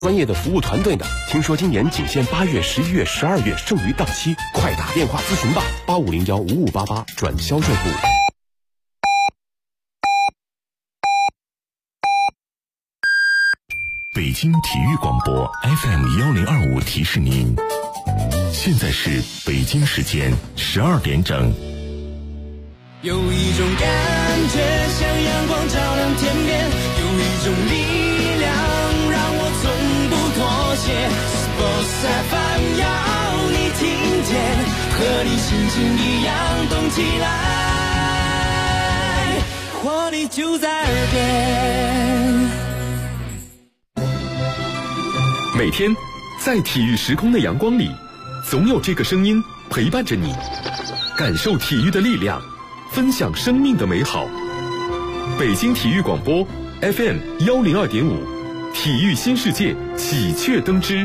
专业的服务团队呢？听说今年仅限8月、11月、12月剩余档期，快打电话咨询吧，85015588转销售部。 北京体育广播 FM1025提示您，现在是北京时间12点整。 有一种感觉像阳光照亮天边，有一种力量让我从不妥协。Sports FM 要你听见，和你心情一样动起来，活力就在耳边。 每天在体育时空的阳光里，总有这个声音陪伴着你，感受体育的力量，分享生命的美好。北京体育广播 FM102.5，体育新世界喜鹊登枝。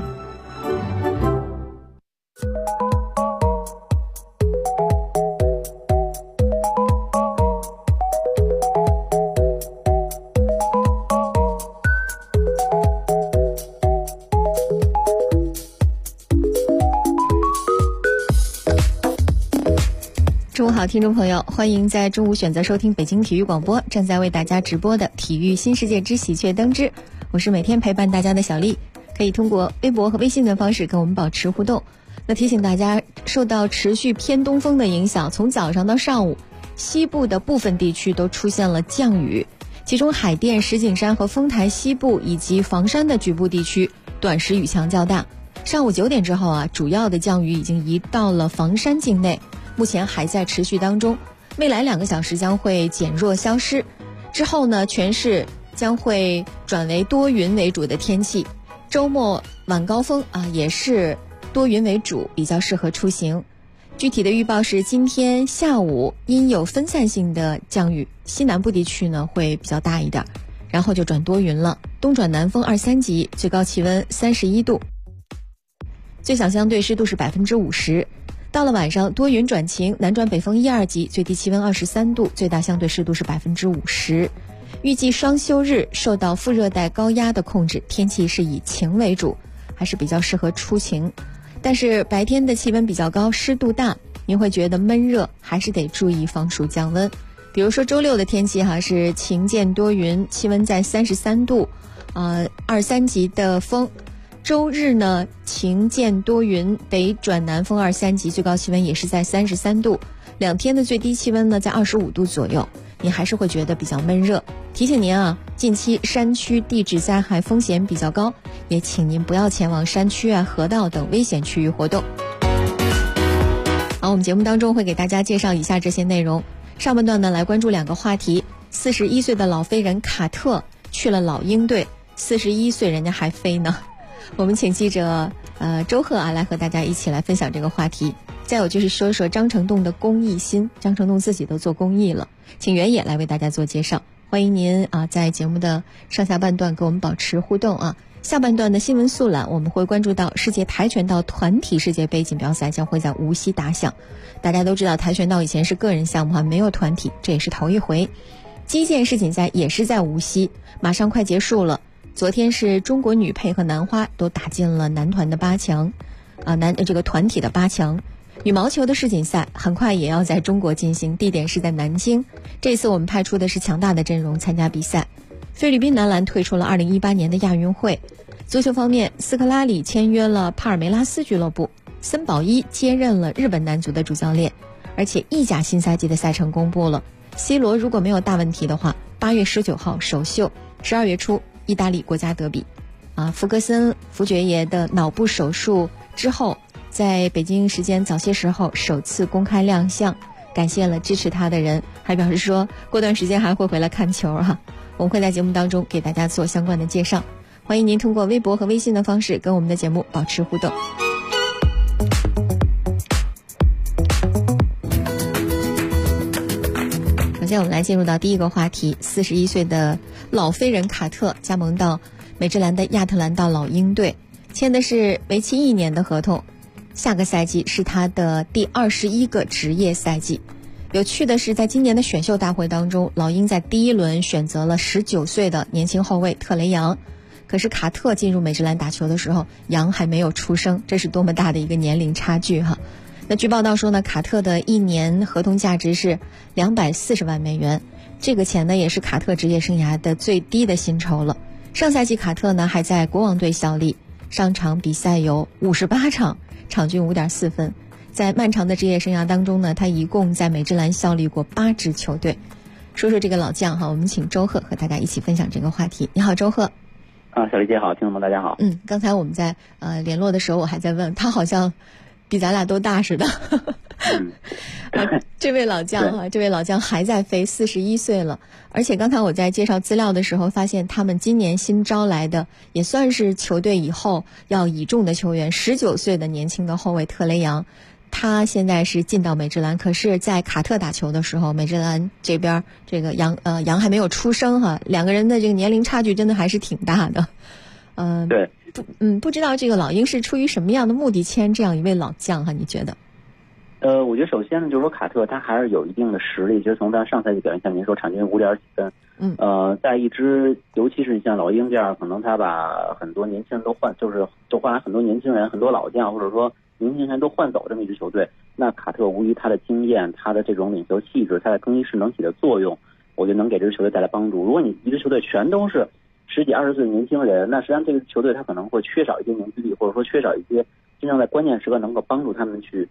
中午好，听众朋友，欢迎在中午选择收听北京体育广播正在为大家直播的体育新世界之喜鹊登枝，我是每天陪伴大家的小丽，可以通过微博和微信的方式跟我们保持互动。那提醒大家，受到持续偏东风的影响，从早上到上午，西部的部分地区都出现了降雨，其中海淀、石景山和丰台西部以及房山的局部地区短时雨强较大。上午9点之后啊，主要的降雨已经移到了房山境内，目前还在持续当中，未来2个小时将会减弱消失。之后呢，全市将会转为多云为主的天气。周末晚高峰也是多云为主，比较适合出行。具体的预报是，今天下午因有分散性的降雨，西南部地区呢会比较大一点，然后就转多云了，东转南风2、3级，最高气温31度，最小相对湿度是50%。到了晚上，多云转晴，南转北风1、2级，最低气温23度，最大相对湿度是50%。预计双休日受到副热带高压的控制，天气是以晴为主，还是比较适合出行。但是白天的气温比较高，湿度大，您会觉得闷热，还是得注意防暑降温。比如说周六的天气是晴间多云，气温在33度，2、3级的风。周日呢，晴间多云，北转南风2、3级，最高气温也是在33度。2天的最低气温呢在25度左右，你还是会觉得比较闷热。提醒您近期山区地质灾害风险比较高，也请您不要前往山区河道等危险区域活动。好，我们节目当中会给大家介绍以下这些内容。上半段呢，来关注2个话题。41岁的老飞人卡特去了老鹰队，41岁人家还飞呢。我们请记者周贺来和大家一起来分享这个话题。再有就是说说张成栋的公益心，张成栋自己都做公益了，请原野来为大家做介绍。欢迎您在节目的上下半段跟我们保持互动下半段的新闻速览，我们会关注到世界跆拳道团体世界杯锦标赛将会在无锡打响。大家都知道跆拳道以前是个人项目没有团体，这也是头一回。击剑世锦赛也是在无锡，马上快结束了。昨天是中国女配和男花都打进了男团的8强，这个团体的8强。羽毛球的世锦赛很快也要在中国进行，地点是在南京。这次我们派出的是强大的阵容参加比赛。菲律宾男篮退出了2018年的亚运会。足球方面，斯科拉里签约了帕尔梅拉斯俱乐部，森保一接任了日本男足的主教练，而且意甲新赛季的赛程公布了。C 罗如果没有大问题的话，8月19号首秀，12月初意大利国家德比。福格森福爵爷的脑部手术之后，在北京时间早些时候首次公开亮相，感谢了支持他的人，还表示说过段时间还会回来看球我们会在节目当中给大家做相关的介绍。欢迎您通过微博和微信的方式跟我们的节目保持互动。首先我们来进入到第一个话题，41岁的老飞人卡特加盟到美职篮的亚特兰大老鹰队，签的是为期1年的合同，下个赛季是他的第21个职业赛季。有趣的是，在今年的选秀大会当中，老鹰在第1轮选择了19岁的年轻后卫特雷杨， 可是卡特进入美职篮打球的时候，杨还没有出生，这是多么大的一个年龄差距哈。那据报道说呢，卡特的1年合同价值是240万美元，这个钱呢也是卡特职业生涯的最低的薪酬了。上赛季卡特呢还在国王队效力，上场比赛有58场，场均5.4分。在漫长的职业生涯当中呢，他一共在美职篮效力过8支球队。说说这个老将哈，我们请周贺和大家一起分享这个话题。你好，周贺。 小丽姐好，听众们大家好。 刚才我们在联络的时候，我还在问他，好像比咱俩都大似的。这位老将啊，这位老将还在飞，41岁了。而且刚才我在介绍资料的时候，发现他们今年新招来的也算是球队以后要倚重的球员，19岁的年轻的后卫特雷杨。他现在是进到美职篮，可是在卡特打球的时候，美职篮这边这个杨还没有出生哈，两个人的这个年龄差距真的还是挺大的。 对， 不知道这个老鹰是出于什么样的目的签这样一位老将哈？你觉得？ 我觉得首先呢，就是说卡特他还是有一定的实力，就是从他上赛季表现，像您说场均5点几分，在一支尤其是像老鹰这样，可能他把很多年轻人都换来很多年轻人，很多老将或者说年轻人都换走这么一支球队，那卡特无疑他的经验，他的这种领袖气质，他在更衣室能起的作用，我觉得能给这支球队带来帮助。如果你一支球队全都是10几20岁的年轻人，那实际上这个球队他可能会缺少一些凝聚力，或者说缺少一些真正在关键时刻能够帮助他们去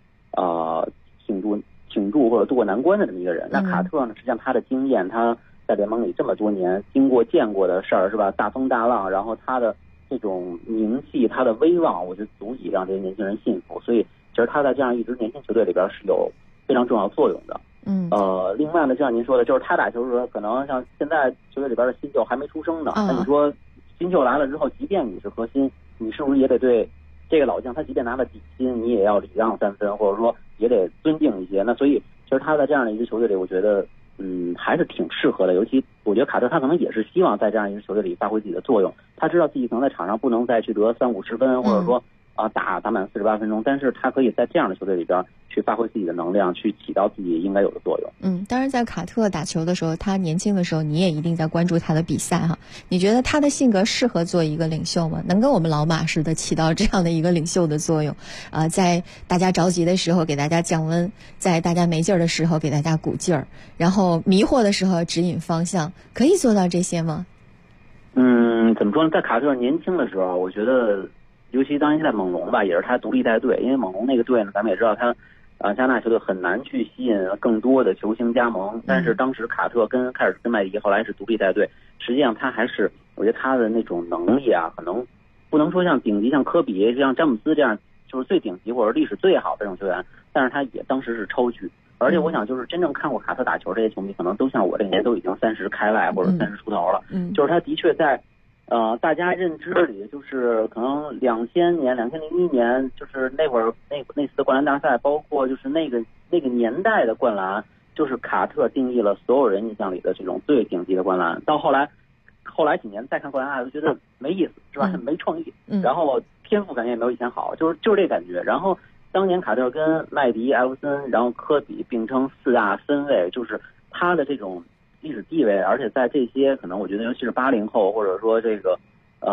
挺住或者渡过难关的这么一个人。那卡特呢，实际上他的经验，他在联盟里这么多年见过的事儿是吧，大风大浪，然后他的这种名气，他的威望，我觉得足以让这些年轻人信服。所以其实他在这样一支年轻球队里边是有非常重要作用的。另外呢，就像您说的，就是他打球的时候，可能像现在球队里边的新秀还没出生呢，那你说新秀来了之后，即便你是核心，你是不是也得对这个老将，他即便拿了底薪，你也要礼让3分，或者说也得尊敬一些。那所以其实他在这样的一支球队里，我觉得还是挺适合的。尤其我觉得卡特他可能也是希望在这样一支球队里发挥自己的作用。他知道自己可能在场上不能再去得30-50分，或者说打满48分钟，但是他可以在这样的球队里边去发挥自己的能量，去起到自己应该有的作用。 当然在卡特打球的时候，他年轻的时候，你也一定在关注他的比赛哈。你觉得他的性格适合做一个领袖吗？能跟我们老马似的起到这样的一个领袖的作用？在大家着急的时候给大家降温，在大家没劲儿的时候给大家鼓劲儿，然后迷惑的时候指引方向，可以做到这些吗？ 怎么说呢？在卡特年轻的时候，我觉得尤其当年在猛龙吧，也是他独立带队，因为猛龙那个队呢，咱们也知道他加拿大球队很难去吸引更多的球星加盟，但是当时卡特开始跟麦迪，后来是独立带队，实际上他还是，我觉得他的那种能力啊，可能不能说像顶级，像科比、像詹姆斯这样就是最顶级或者历史最好的这种球员，但是他也当时是超巨。而且我想，就是真正看过卡特打球这些球迷，可能都像我这个年都已经30开外或者30出头了。就是他的确在大家认知里，就是可能2000年、2001年，就是那会儿那次的灌篮大赛，包括就是那个年代的灌篮，就是卡特定义了所有人印象里的这种最顶级的灌篮。到后来几年再看灌篮大赛，都觉得没意思，是吧？没创意，然后天赋感觉也没有以前好，就是这感觉。然后当年卡特跟麦迪、艾弗森，然后科比并称4大分位，就是他的这种历史地位，而且在这些可能我觉得尤其是80后或者说这个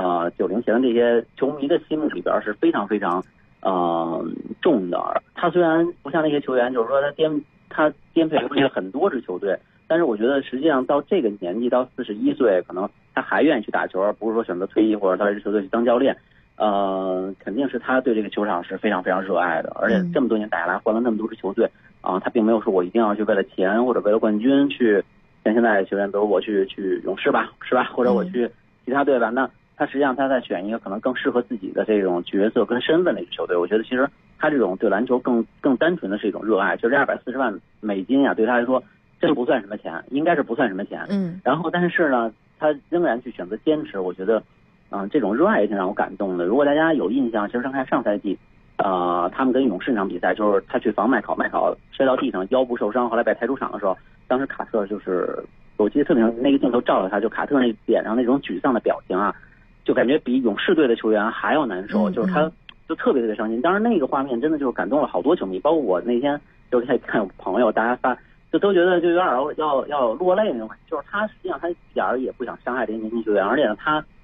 90前的这些球迷的心目里边是非常非常重的。他虽然不像那些球员，就是说他颠沛流离了很多支球队，但是我觉得实际上到这个年纪，到41岁，可能他还愿意去打球，而不是说选择退役或者到这支球队去当教练。肯定是他对这个球场是非常非常热爱的，而且这么多年打下来换了那么多支球队他并没有说我一定要去为了钱或者为了冠军去，像现在球员比如我去勇士吧，是吧？或者我去其他队吧，那他实际上他在选一个可能更适合自己的这种角色跟身份的一支球队。我觉得其实他这种对篮球更单纯的是一种热爱，就这240万美金啊，对他来说真不算什么钱，应该是不算什么钱。然后但是呢，他仍然去选择坚持，我觉得这种热爱也挺让我感动的。如果大家有印象，其实上赛季他们跟勇士那场比赛，就是他去防麦考摔到地上，腰部受伤，后来被抬出场的时候，当时卡特就是我记得特别那个镜头照了他，就卡特那脸上那种沮丧的表情啊，就感觉比勇士队的球员还要难受，就是他就特别伤心。当然那个画面真的就是感动了好多球迷，包括我那天就是在看朋友大家发，就都觉得就有点要落泪那种，就是他实际上他一点也不想伤害这些年轻球员，而且呢他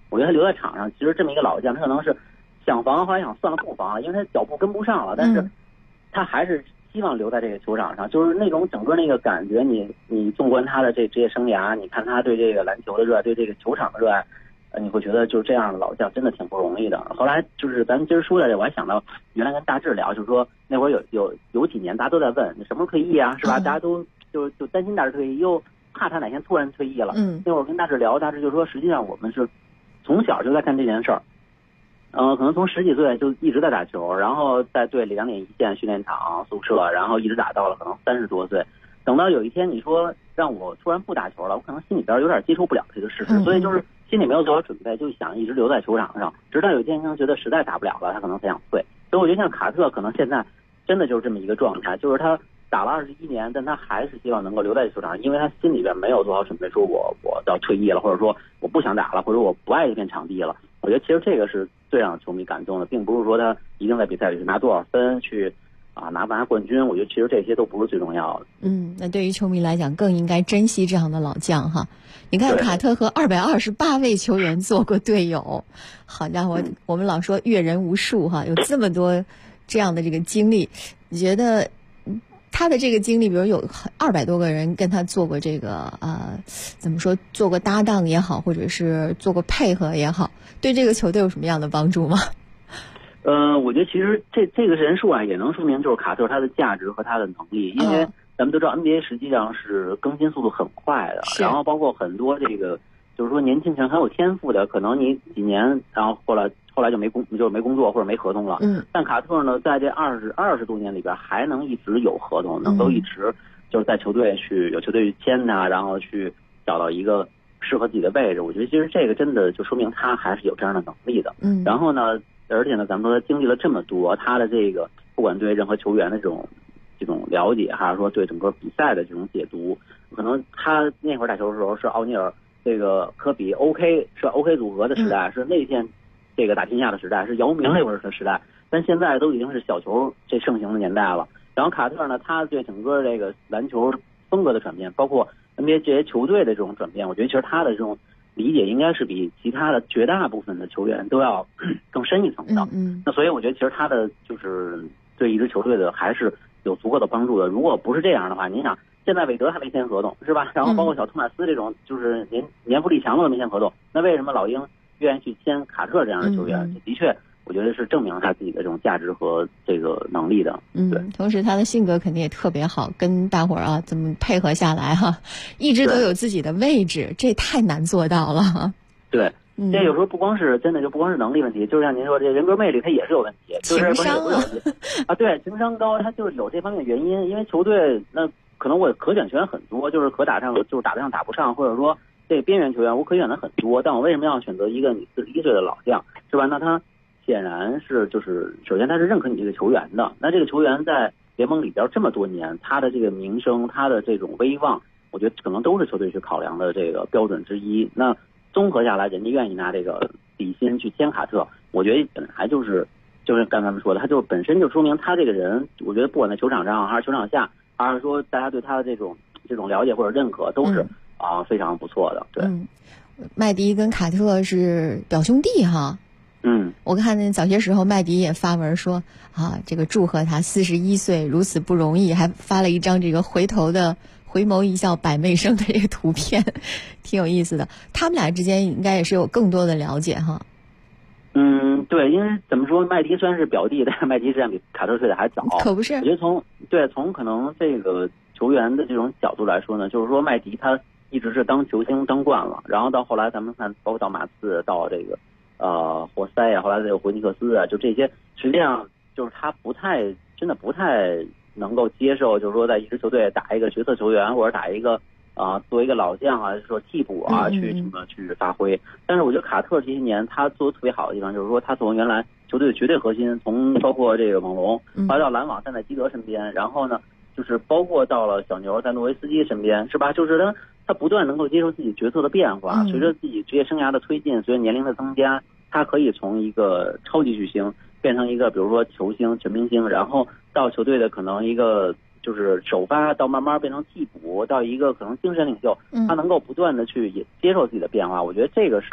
我觉得他留在场上，其实这么一个老将，他可能是想防，后来想算了不防，因为他脚步跟不上了，但是他还是希望留在这个球场上，就是那种整个那个感觉，你纵观他的这职业生涯，你看他对这个篮球的热爱，对这个球场的热爱，你会觉得就是这样的老将真的挺不容易的。后来就是咱们今儿说的这，我还想到原来跟大志聊，就是说那会儿有几年大家都在问你什么时候退役啊，是吧？大家都就担心大志退役，又怕他哪天突然退役了。那会儿跟大志聊，大志就说实际上我们是从小就在干这件事儿。可能从10几岁就一直在打球，然后在队里2点一线训练场、宿舍，然后一直打到了可能30多岁。等到有一天你说让我突然不打球了，我可能心里边有点接受不了这个事实，所以就是心里没有做好准备，就想一直留在球场上，直到有一天可能觉得实在打不了了，他可能才想退。所以我觉得像卡特可能现在真的就是这么一个状态，就是他打了21年，但他还是希望能够留在球场上，因为他心里边没有做好准备，说我要退役了，或者说我不想打了，或者我不爱这片场地了。我觉得其实这个是最让球迷感动的，并不是说他一定在比赛里拿多少分去拿冠军，我觉得其实这些都不是最重要的。 那对于球迷来讲更应该珍惜这样的老将哈。你看卡特和228位球员做过队友，好家伙，我们老说阅人无数哈，有这么多这样的这个经历，你觉得他的这个经历，比如有200多个人跟他做过这个怎么说，做过搭档也好，或者是做过配合也好，对这个球队有什么样的帮助吗？ 我觉得其实这个人数也能说明就是卡特他的价值和他的能力，因为咱们都知道 NBA 实际上是更新速度很快的，然后包括很多这个就是说年轻人很有天赋的，可能你几年，然后后来就没工作或者没合同了。但卡特呢，在这20多年里边还能一直有合同，能够一直就是在球队有球队去签他，然后去找到一个适合自己的位置。我觉得其实这个真的就说明他还是有这样的能力的。然后呢，而且呢，咱们说他经历了这么多，他的这个不管对任何球员的这种了解，还是说对整个比赛的这种解读，可能他那会儿打球的时候是奥尼尔、这个科比 OK 组合的时代，是内线这个打天下的时代，是姚明那会儿的时代，但现在都已经是小球这盛行的年代了。然后卡特呢，他对整个这个篮球风格的转变，包括 NBA 这些球队的这种转变，我觉得其实他的这种理解应该是比其他的绝大部分的球员都要更深一层的。那所以我觉得其实他的就是对一支球队的还是有足够的帮助的。如果不是这样的话，你想现在韦德还没签合同是吧？然后包括小托马斯这种就是年富力强的没签合同，那为什么老鹰愿意去签卡特这样的球员？的确我觉得是证明他自己的这种价值和这个能力的。对， 同时他的性格肯定也特别好，跟大伙儿怎么配合下来一直都有自己的位置，这太难做到了。 对，这有时候不光是能力问题，就像您说这人格魅力他也是有问题，就是情商对，情商高，他就是有这方面原因。因为球队那可能我可选球员很多，就是可打上就是打得上打不上，或者说这边缘球员我可选的很多，但我为什么要选择一个你41岁的老将是吧？那他显然是就是首先他是认可你这个球员的，那这个球员在联盟里边这么多年，他的这个名声，他的这种威望，我觉得可能都是球队去考量的这个标准之一。那综合下来，人家愿意拿这个底薪去签卡特，我觉得本来就是刚才咱们说的，他就本身就说明他这个人，我觉得不管在球场上还是球场下，还是说大家对他的这种了解或者认可，都是非常不错的。对， 麦迪跟卡特是表兄弟哈。我看那早些时候麦迪也发文说这个祝贺他41岁如此不容易，还发了一张这个回眸一笑百媚生的这个图片，挺有意思的。他们俩之间应该也是有更多的了解哈。 对，因为怎么说，麦迪虽然是表弟，但是麦迪实际上比卡特退的还早。 可不是。 我觉得从可能这个球员的这种角度来说呢，就是说麦迪他一直是当球星当惯了，然后到后来咱们看，包括到马刺，到这个活塞啊，后来这个霍尼克斯啊，就这些，实际上就是他真的不太能够接受，就是说在一支球队打一个角色球员，或者打一个作为一个老将啊，说替补啊，去发挥。但是我觉得卡特这些年他做的特别好的地方，就是说他从原来球队的绝对核心，从包括这个猛龙，后来到篮网站在基德身边，然后呢就是包括到了小牛在诺维斯基身边，是吧？就是他不断能够接受自己角色的变化，随着自己职业生涯的推进，随着年龄的增加，他可以从一个超级巨星变成一个比如说球星、全明星，然后到球队的可能一个就是首发，到慢慢变成替补，到一个可能精神领袖，他能够不断的去接受自己的变化。我觉得这个是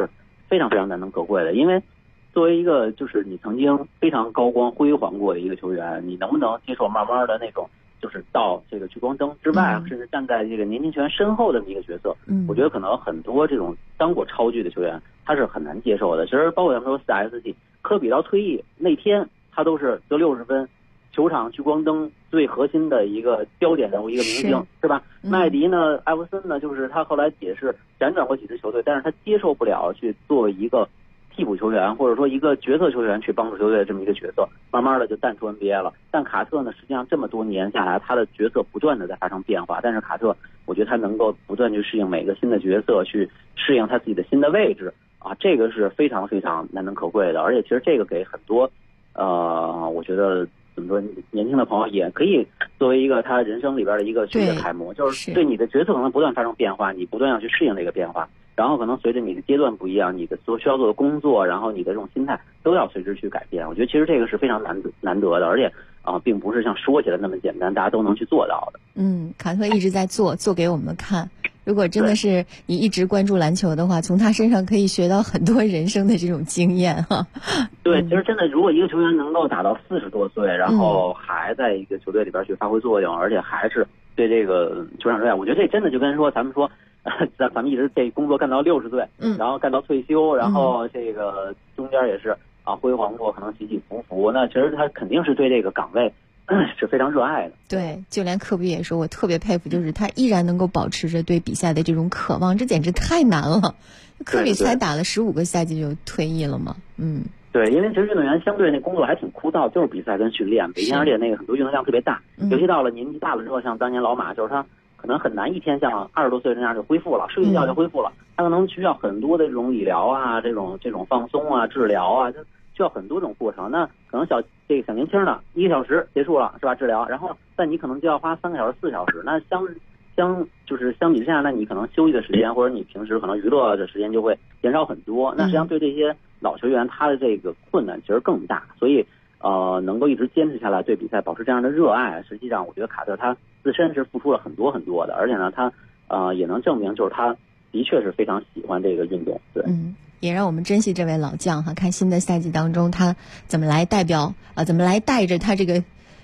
非常非常难能可贵的。因为作为一个就是你曾经非常高光辉煌过的一个球员，你能不能接受慢慢的那种就是到这个聚光灯之外，甚至站在这个年轻球员身后的这么一个角色，我觉得可能很多这种当过超巨的球员他是很难接受的。其实包括咱们说 4S 科比到退役那天，他都是得60分，球场聚光灯最核心的一个焦点人物，一个明星，是吧？麦迪呢，艾弗森呢，就是他后来也是辗转过几支球队，但是他接受不了去作为一个替补球员或者说一个角色球员去帮助球队的这么一个角色，慢慢的就淡出 NBA 了。但卡特呢，实际上这么多年下来，他的角色不断的在发生变化，但是卡特我觉得他能够不断去适应每个新的角色，去适应他自己的新的位置啊，这个是非常非常难能可贵的。而且其实这个给很多我觉得怎么说，年轻的朋友也可以作为一个他人生里边的一个学习的楷模，就是对你的角色可能不断发生变化，你不断要去适应这个变化，然后可能随着你的阶段不一样，你的需要做的工作，然后你的这种心态都要随之去改变。我觉得其实这个是非常难得的，而且并不是像说起来那么简单，大家都能去做到的。卡特一直在做给我们看。如果真的是你一直关注篮球的话，从他身上可以学到很多人生的这种经验哈。对，其实真的，如果一个球员能够打到40多岁，然后还在一个球队里边去发挥作用，而且还是对这个球场热爱，我觉得这真的就跟说咱们说，咱们一直这工作干到60岁，然后干到退休，然后这个中间也是辉煌过，可能起起伏伏，那其实他肯定是对这个岗位是非常热爱的。对，就连科比也说，我特别佩服，就是他依然能够保持着对比赛的这种渴望，这简直太难了。科比才打了15个赛季就退役了嘛。对，因为其实运动员相对那工作还挺枯燥，就是比赛跟训练，每天而且那个很多运动量特别大，尤其到了年纪大了之后，像当年老马，就是他可能很难一天像20多岁那样就恢复了，睡一觉就恢复了，他可能需要很多的这种理疗啊，这种放松啊，治疗啊，就需要很多种过程。那可能小年轻的1个小时结束了是吧？治疗，然后但你可能就要花3个小时4小时，那相比之下，那你可能休息的时间或者你平时可能娱乐的时间就会减少很多。那实际上对这些老球员他的这个困难其实更大，所以能够一直坚持下来，对比赛保持这样的热爱，实际上我觉得卡特他自身是付出了很多很多的，而且呢他也能证明就是他的确是非常喜欢这个运动。对。也让我们珍惜这位老将哈，看新的赛季当中他怎么来带着他这个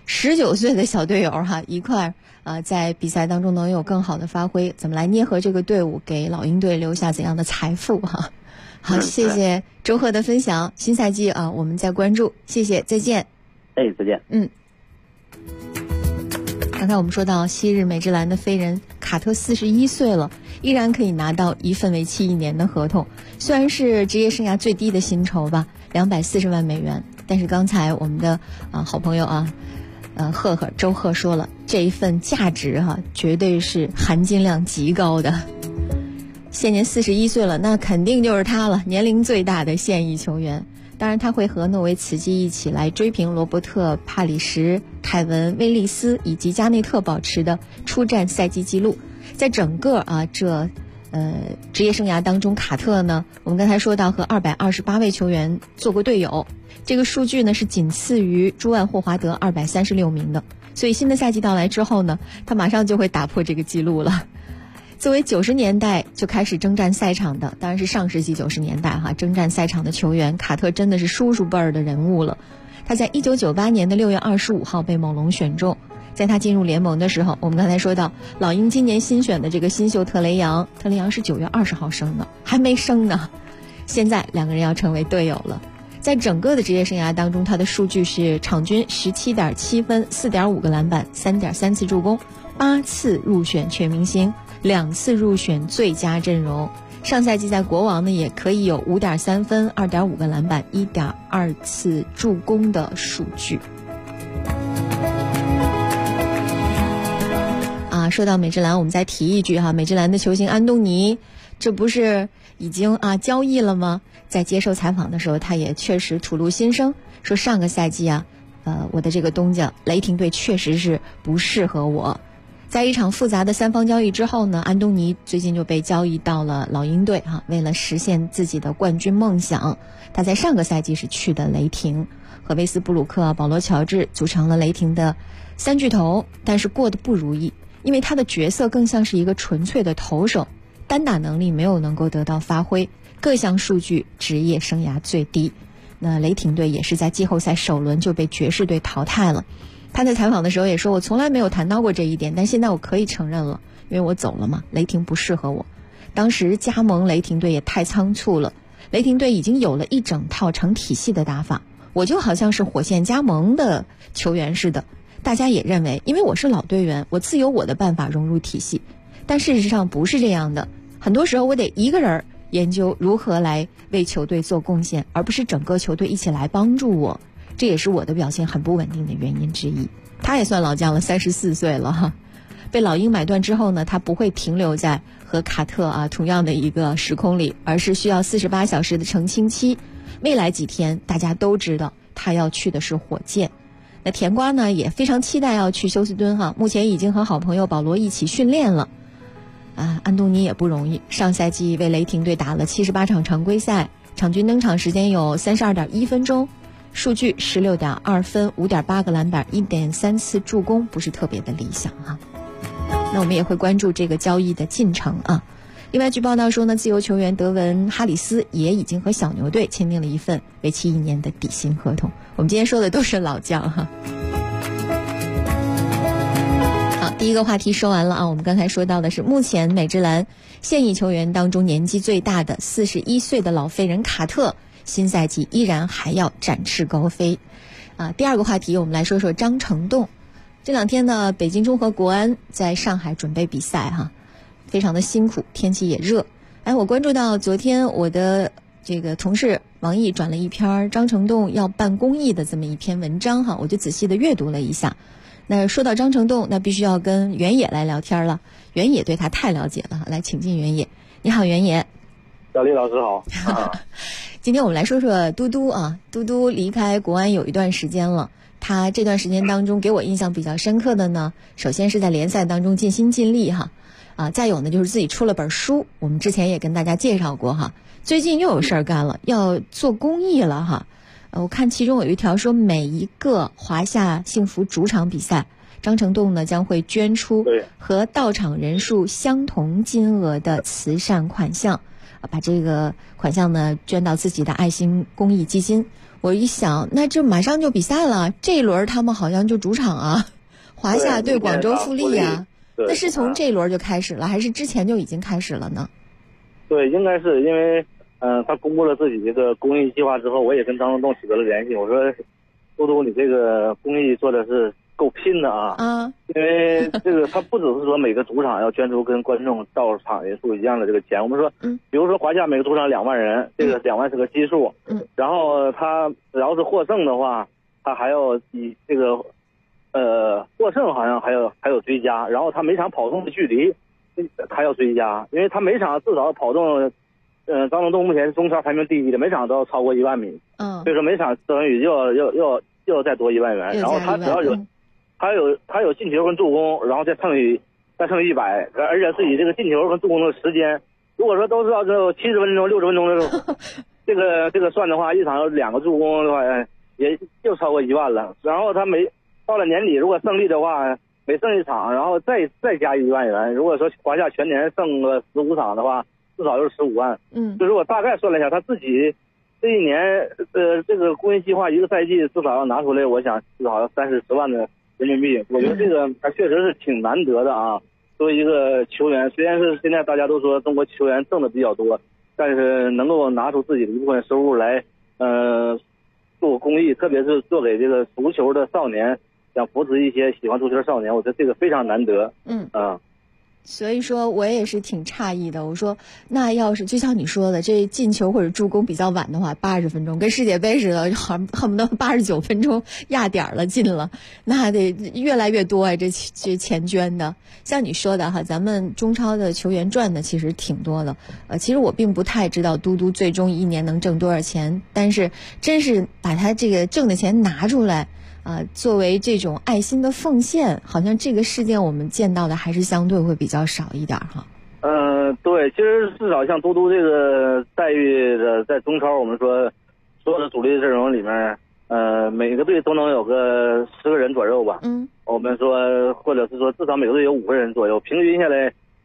19岁的小队友哈一块在比赛当中能有更好的发挥，怎么来捏合这个队伍，给老鹰队留下怎样的财富哈。好，谢谢周贺的分享，新赛季我们再关注，谢谢，再见。再见。刚才我们说到昔日美职篮的飞人卡特41岁了，依然可以拿到1份为期1年的合同，虽然是职业生涯最低的薪酬吧，240万美元，但是刚才我们的好朋友周贺说了，这一份价值绝对是含金量极高的。现年41岁了，那肯定就是他了，年龄最大的现役球员。当然他会和诺维茨基一起来追平罗伯特·帕里什、凯文·威利斯以及加内特保持的出战赛季纪录。在整个职业生涯当中，卡特呢，我们刚才说到和228位球员做过队友，这个数据呢是仅次于朱万霍华德236名的，所以新的赛季到来之后呢，他马上就会打破这个记录了。作为90年代就开始征战赛场的，当然是上世纪90年代征战赛场的球员，卡特真的是叔叔辈儿的人物了。他在1998年的6月25号被猛龙选中，在他进入联盟的时候，我们刚才说到老鹰今年新选的这个新秀特雷杨是9月20号生的，还没生呢，现在2个人要成为队友了。在整个的职业生涯当中，他的数据是场均17.7分、4.5个篮板、3.3次助攻、8次入选全明星、2次入选最佳阵容。上赛季在国王呢，也可以有5.3分、2.5个篮板、1.2次助攻的数据。说到美职篮，我们再提一句美职篮的球星安东尼，这不是已经交易了吗？在接受采访的时候，他也确实吐露心声，说上个赛季我的这个东家雷霆队确实是不适合我。在一场复杂的3方交易之后呢，安东尼最近就被交易到了老鹰队为了实现自己的冠军梦想，他在上个赛季是去的雷霆，和威斯布鲁克、保罗乔治组成了雷霆的3巨头，但是过得不如意，因为他的角色更像是一个纯粹的投手，单打能力没有能够得到发挥， 各项数据职业生涯最低。那雷霆队也是在季后赛首轮就被爵士队淘汰了。他在采访的时候也说，我从来没有谈到过这一点，但现在我可以承认了，因为我走了嘛，雷霆不适合我。当时加盟雷霆队也太仓促了，雷霆队已经有了一整套成体系的打法，我就好像是火线加盟的球员似的。大家也认为，因为我是老队员，我自有我的办法融入体系，但事实上不是这样的。很多时候我得一个人研究如何来为球队做贡献，而不是整个球队一起来帮助我，这也是我的表现很不稳定的原因之一。他也算老将了，34岁了哈。被老鹰买断之后呢，他不会停留在和卡特同样的一个时空里，而是需要48小时的澄清期。未来几天大家都知道他要去的是火箭。那甜瓜呢也非常期待要去休斯敦哈，目前已经和好朋友保罗一起训练了。安东尼也不容易，上赛季为雷霆队打了78场常规赛，场均登场时间有32.1分钟，数据16.2分，5.8个篮板，1.3次助攻，不是特别的理想哈。那我们也会关注这个交易的进程啊。另外据报道说呢，自由球员德文·哈里斯也已经和小牛队签订了一份为期1年的底薪合同。我们今天说的都是老将哈。好，第一个话题说完了啊。我们刚才说到的是目前美职篮现役球员当中年纪最大的41岁的老废人卡特，新赛季依然还要展翅高飞第二个话题我们来说说张成栋。这两天呢，北京中和国安在上海准备比赛哈，非常的辛苦，天气也热。我关注到昨天我的这个同事王毅转了一篇张成栋要办公益的这么一篇文章哈，我就仔细的阅读了一下。那说到张成栋，那必须要跟原野来聊天了，原野对他太了解了，来请进原野。你好，原野。 小李老师好。 今天我们来说说嘟嘟啊，嘟嘟离开国安有一段时间了。他这段时间当中给我印象比较深刻的呢，首先是在联赛当中尽心尽力哈，再有呢就是自己出了本书，我们之前也跟大家介绍过哈。最近又有事儿干了，要做公益了哈。我看其中有一条说，每一个华夏幸福主场比赛，张成栋呢将会捐出和到场人数相同金额的慈善款项，把这个款项呢捐到自己的爱心公益基金。我一想，那这马上就比赛了，这一轮他们好像就主场啊，华夏对广州富力啊，那是从这一轮就开始了，还是之前就已经开始了呢？ 对，应该是因为他公布了自己这个公益计划之后，我也跟张成栋取得了联系，我说嘟嘟你这个公益做的是够拼的啊，因为这个他不只是说每个主场要捐出跟观众到场人数一样的这个钱，我们说比如说华夏每个主场2万人，这个2万是个基数，然后他只要是获胜的话，他还要以这个获胜好像还有追加，然后他每场跑动的距离还要追加，因为他每场至少跑动张成栋目前是中超排名第1的，每场都要超过1万米，所以说每场等于又要再多1万元，然后他只要他有进球跟助攻，然后再乘以100，而且自己这个进球跟助攻的时间，如果说都是要只有70分钟、60分钟的时候，这个算的话，一场有2个助攻的话，也就超过1万了。然后他到了年底，如果胜利的话，每胜一场，然后再加1万元。如果说华夏全年胜个15场的话，至少就是15万。就如果大概算了一下，他自己这一年这个公益计划一个赛季至少要拿出来，我想至少要30万的人民币。我觉得这个还确实是挺难得的啊。作为一个球员，虽然是现在大家都说中国球员挣的比较多，但是能够拿出自己的一部分收入来做公益，特别是做给这个足球的少年，想扶持一些喜欢足球的少年，我觉得这个非常难得。 所以说我也是挺诧异的，我说那要是就像你说的，这进球或者助攻比较晚的话，80分钟跟世界杯似的，恨不得89分钟压点了进了，那得越来越多这钱捐的。像你说的哈，咱们中超的球员赚的其实挺多的。其实我并不太知道嘟嘟最终一年能挣多少钱，但是真是把他这个挣的钱拿出来作为这种爱心的奉献，好像这个事件我们见到的还是相对会比较少一点哈。 对，其实至少像嘟嘟这个待遇的，在中超我们说所有的主力阵容里面，每个队都能有个10个人左右吧。我们说或者是说至少每个队有5个人左右，平均下来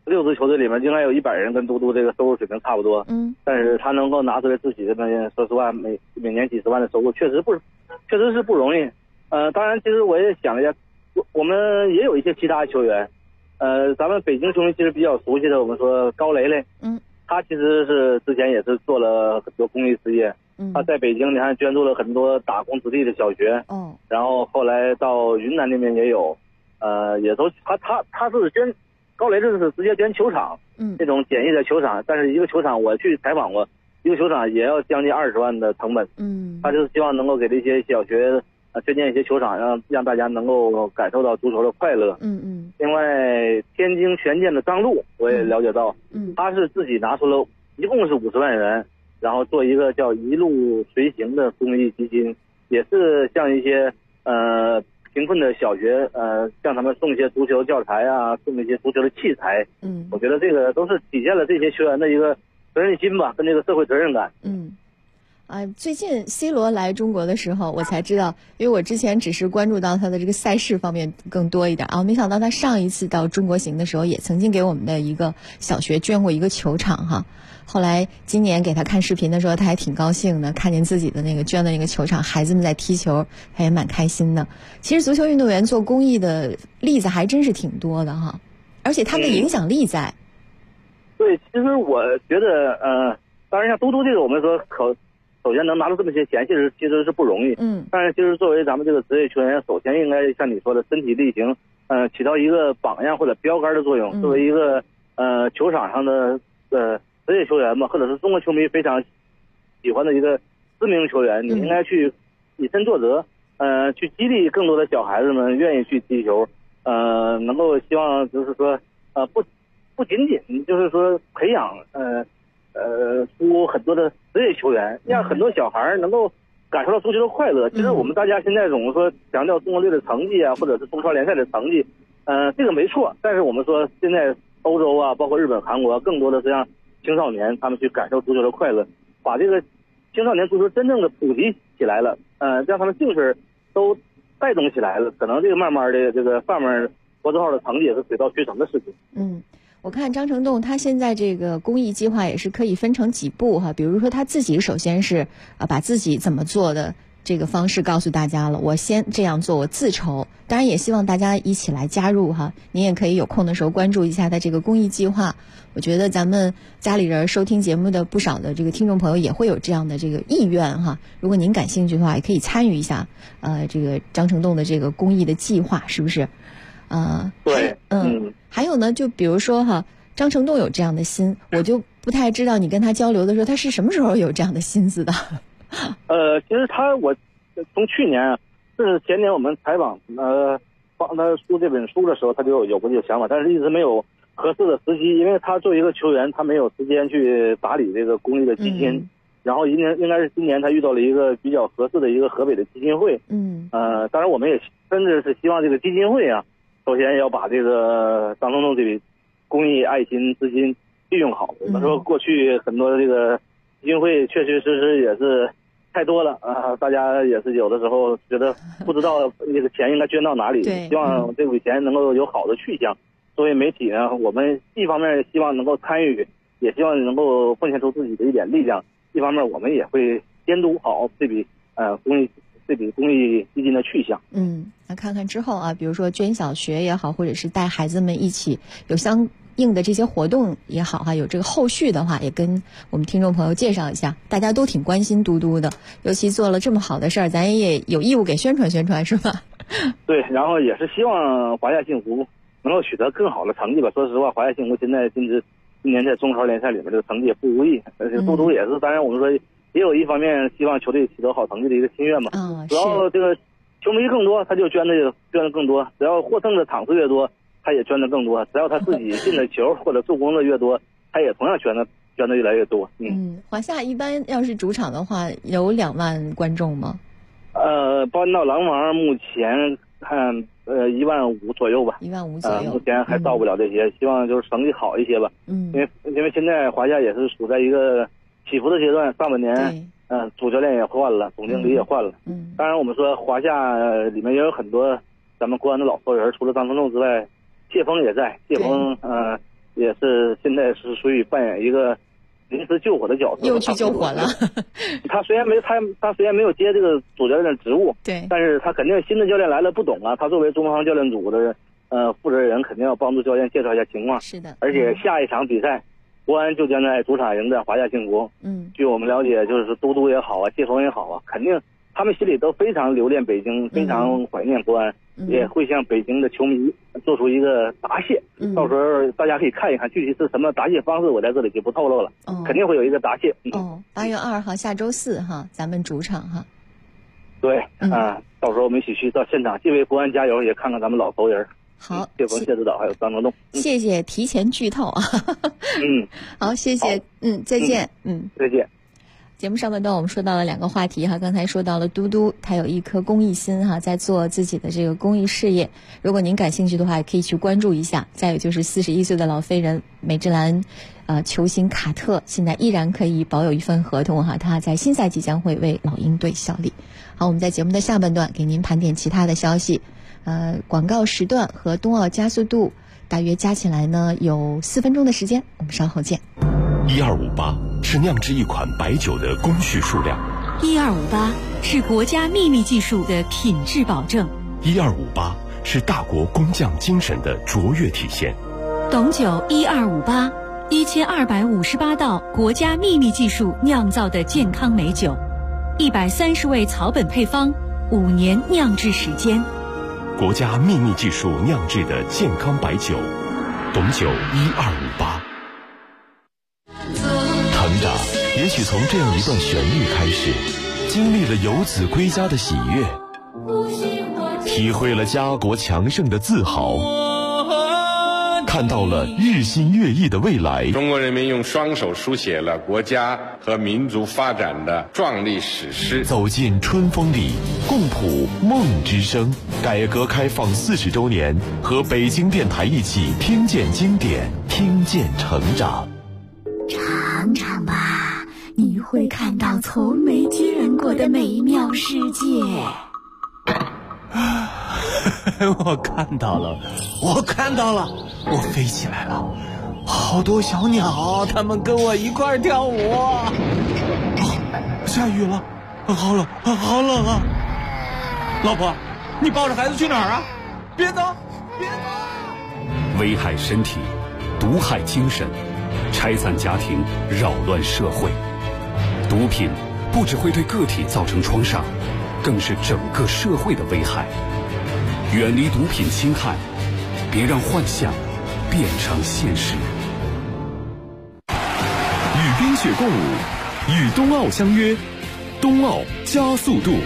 16支球队里面应该有100人跟嘟嘟这个收入水平差不多，但是他能够拿出来自己的说实话每年几十万的收入，确实是不容易。当然其实我也想了一下，我们也有一些其他球员，咱们北京球迷其实比较熟悉的，我们说高雷雷，他其实是之前也是做了很多公益事业，他在北京你看捐助了很多打工子弟的小学，然后后来到云南那边也有，也都他是捐，高雷就是直接捐球场，那种简易的球场，但是一个球场我去采访过，一个球场也要将近20万的成本，他就是希望能够给这些小学捐建一些球场，让大家能够感受到足球的快乐。另外天津权健的张璐我也了解到，他是自己拿出了一共是50万元，然后做一个叫一路随行的公益基金，也是像一些贫困的小学，向他们送一些足球教材啊，送一些足球的器材。我觉得这个都是体现了这些球员的一个责任心吧，跟这个社会责任感。 最近 C 罗来中国的时候，我才知道，因为我之前只是关注到他的这个赛事方面更多一点啊，没想到他上一次到中国行的时候，也曾经给我们的一个小学捐过一个球场哈。后来今年给他看视频的时候，他还挺高兴的，看见自己的那个捐的那个球场，孩子们在踢球，他也蛮开心的。其实足球运动员做公益的例子还真是挺多的哈，而且他们的影响力在。 对，其实我觉得当然像嘟嘟这个，我们说首先能拿出这么些钱，其实是不容易。但是其实作为咱们这个职业球员，首先应该像你说的身体力行，起到一个榜样或者标杆的作用。作为一个球场上的职业球员嘛，或者是中国球迷非常喜欢的一个知名球员，你应该去以身作则，去激励更多的小孩子们愿意去踢球，能够希望就是说不仅仅就是说培养出很多的职业球员，让很多小孩能够感受到足球的快乐。其实我们大家现在总说强调中国队的成绩啊，或者是中超联赛的成绩，这个没错。但是我们说现在欧洲啊，包括日本、韩国，更多的是让青少年他们去感受足球的快乐，把这个青少年足球真正的普及起来了，让他们兴趣都带动起来了，可能这个慢慢的这个上面国字号的成绩也是水到渠成的事情。 我看张成栋他现在这个公益计划也是可以分成几步哈，比如说他自己首先是把自己怎么做的这个方式告诉大家了，我先这样做，我自筹，当然也希望大家一起来加入哈，您也可以有空的时候关注一下他这个公益计划。我觉得咱们家里人收听节目的不少的这个听众朋友也会有这样的这个意愿哈，如果您感兴趣的话，也可以参与一下这个张成栋的这个公益的计划，是不是？ 对， 还有呢，就比如说哈，张成栋有这样的心，我就不太知道你跟他交流的时候，他是什么时候有这样的心思的？ 其实我从去年是前年我们采访帮他出这本书的时候，他就有过这个想法，但是一直没有合适的时机，因为他作为一个球员，他没有时间去打理这个公益的基金。然后应该是今年他遇到了一个比较合适的一个河北的基金会。当然我们也甚至是希望这个基金会啊，首先要把这个张成栋这笔公益爱心资金利用好。我们说过去很多这个基金会确确实实也是太多了大家也是有的时候觉得不知道这个钱应该捐到哪里，希望这笔钱能够有好的去向。作为媒体呢，我们一方面希望能够参与，也希望能够奉献出自己的一点力量，一方面我们也会监督好这笔公益基金的去向。 那看看之后啊，比如说捐小学也好，或者是带孩子们一起有相应的这些活动也好哈，有这个后续的话，也跟我们听众朋友介绍一下，大家都挺关心嘟嘟的，尤其做了这么好的事儿，咱也有义务给宣传宣传，是吧？ 对，然后也是希望华夏幸福能够取得更好的成绩吧。说实话，华夏幸福现在今年在中超联赛里面这个成绩也不如意，而且嘟嘟也是，当然我们说也有一方面希望球队取得好成绩的一个心愿嘛。只要这个球迷更多，他就捐的更多；只要获胜的场次越多，他也捐的更多；只要他自己进的球或者助攻的越多，他也同样捐的越来越多。 华夏一般要是主场的话，有2万观众吗？ 搬到廊坊目前看15000左右吧 ，15000左右， 目前还到不了这些，希望就是成绩好一些吧。因为现在华夏也是处在一个起伏的阶段，上半年主教练也换了，总经理也换了。当然我们说华夏里面也有很多咱们国安的老球员，除了张成栋之外，谢峰也在。谢峰也是现在是属于扮演一个临时救火的角色， 又去救火了。 他虽然没有接这个主教练的职务， 对， 但是他肯定新的教练来了不懂啊，他作为中方教练组的负责人，肯定要帮助教练介绍一下情况。 是的， 而且下一场比赛，国安就将在主场迎战华夏幸福。据我们了解，就是嘟嘟也好啊，谢峰也好啊，肯定他们心里都非常留恋北京，非常怀念国安，也会向北京的球迷做出一个答谢。到时候大家可以看一看具体是什么答谢方式，我在这里就不透露了。肯定会有一个答谢。 8月2号下周4哈，咱们主场哈。 对，到时候我们一起去到现场，既为国安加油，也看看咱们老熟人。 好， 谢峰、谢指导还有张德栋， 谢谢提前剧透啊。好，谢谢，再见， 再见。 节目上半段我们说到了2个话题哈，刚才说到了嘟嘟，他有一颗公益心哈，在做自己的这个公益事业。如果您感兴趣的话，也可以去关注一下。再有就是41岁的老飞人美职篮球星卡特，现在依然可以保有一份合同哈，他在新赛季将会为老鹰队效力。好，我们在节目的下半段给您盘点其他的消息。广告时段和冬奥加速度大约加起来呢有4分钟的时间，我们稍后见。 1258是酿制一款白酒的工序数量 ，1258是国家秘密技术的品质保证 ，1258是大国工匠精神的卓越体现。 董酒1258 1258道国家秘密技术酿造的健康美酒，130味草本配方，5年酿制时间。 国家秘密技术酿制的健康白酒，董酒1258。成长也许从这样一段旋律开始，经历了游子归家的喜悦，体会了家国强盛的自豪，看到了日新月异的未来。 中国人民用双手书写了国家和民族发展的壮丽史诗。 走进春风里，共谱梦之声。改革开放40周年，和北京电台一起听见经典，听见成长。 尝尝吧，你会看到从没见过的美妙世界。 我看到了，我飞起来了，好多小鸟，它们跟我一块儿跳舞。下雨了，好冷啊！老婆，你抱着孩子去哪儿啊？别走！ 危害身体，毒害精神，拆散家庭，扰乱社会。毒品不只会对个体造成创伤，更是整个社会的危害。远离毒品侵害，别让幻想变成现实。 与冰雪共舞，与冬奥相约，冬奥加速度。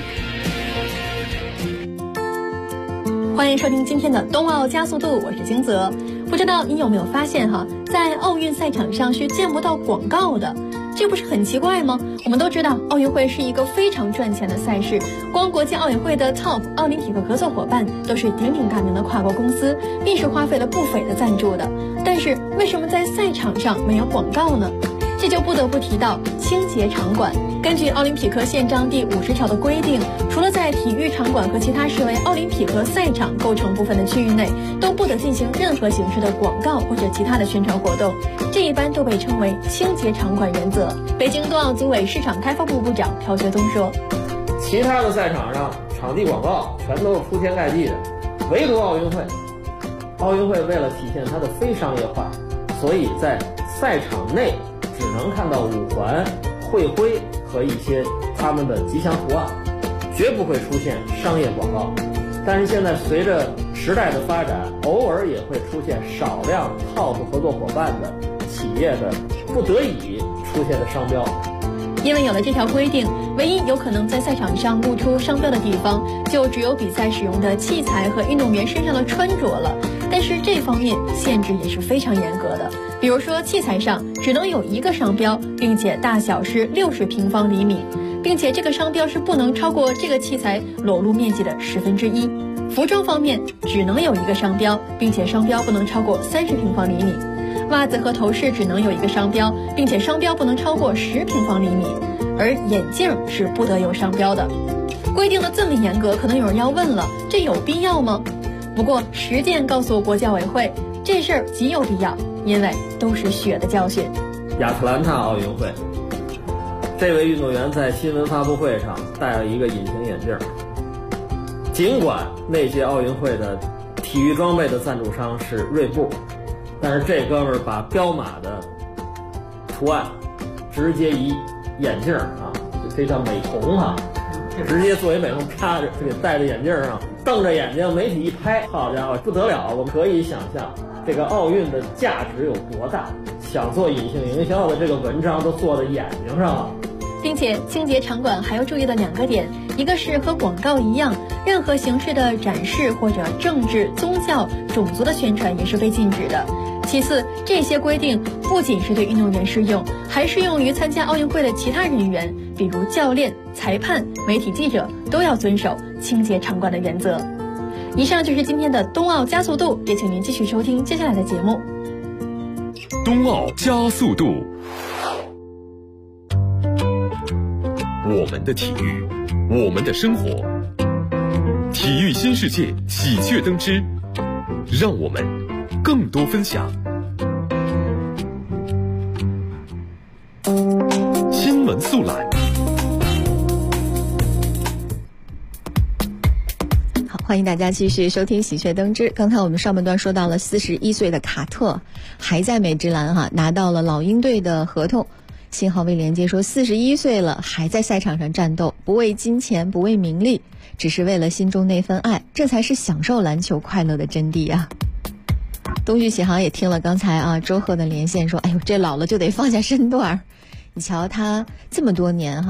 欢迎收听今天的冬奥加速度，我是金泽。不知道你有没有发现在奥运赛场上是见不到广告的，这不是很奇怪吗？我们都知道奥运会是一个非常赚钱的赛事，光国际奥委会的 TOP 奥林匹克合作伙伴都是鼎鼎大名的跨国公司，并是花费了不菲的赞助的。但是为什么在赛场上没有广告呢？这就不得不提到清洁场馆。根据奥林匹克宪章第50条的规定，除了在体育场馆和其他视为奥林匹克赛场构成部分的区域内，都不得进行任何形式的广告或者其他的宣传活动，这一般都被称为清洁场馆原则。北京冬奥组委市场开发部部长朴学东说， 其他的赛场上场地广告全都是铺天盖地的，唯独奥运会为了体现它的非商业化，所以在赛场内只能看到五环、会徽和一些他们的吉祥图案，绝不会出现商业广告。但是现在随着时代的发展，偶尔也会出现少量 TOP 合作伙伴的企业的不得已出现的商标。 因为有了这条规定，唯一有可能在赛场上露出商标的地方，就只有比赛使用的器材和运动员身上的穿着了。但是这方面限制也是非常严格的，比如说器材上只能有一个商标，并且大小是60平方厘米，并且这个商标是不能超过这个器材裸露面积的1/10。服装方面只能有一个商标，并且商标不能超过30平方厘米。袜子和头饰只能有一个商标，并且商标不能超过10平方厘米，而眼镜是不得有商标的。规定的这么严格，可能有人要问了，这有必要吗？不过实践告诉国际奥委会，这事儿极有必要。 因为都是血的教训。 亚特兰大奥运会，这位运动员在新闻发布会上戴了一个隐形眼镜。尽管那届奥运会的体育装备的赞助商是锐步，但是这哥们儿把彪马的图案直接以眼镜这叫美瞳直接作为美瞳啪着给戴在眼镜上，瞪着眼睛，媒体一拍，好家伙，不得了！我们可以想象这个奥运的价值有多大，想做隐性营销的这个文章都做在眼睛上了。 并且清洁场馆还要注意的2个点，一个是和广告一样，任何形式的展示或者政治、宗教、种族的宣传也是被禁止的。其次，这些规定不仅是对运动员适用，还适用于参加奥运会的其他人员，比如教练、裁判、媒体记者，都要遵守清洁场馆的原则。以上就是今天的冬奥加速度，也请您继续收听接下来的节目。 冬奥加速度，我们的体育，我们的生活，体育新世界喜鹊登枝，让我们更多分享。新闻速览。 好，欢迎大家继续收听喜鹊登枝。刚才我们上半段说到了41岁的卡特还在美职篮拿到了老鹰队的合同。信号未连接说41岁了还在赛场上战斗，不为金钱，不为名利，只是为了心中那份爱，这才是享受篮球快乐的真谛啊。东旭启航也听了刚才周贺的连线说，哎呦，这老了就得放下身段。你瞧他这么多年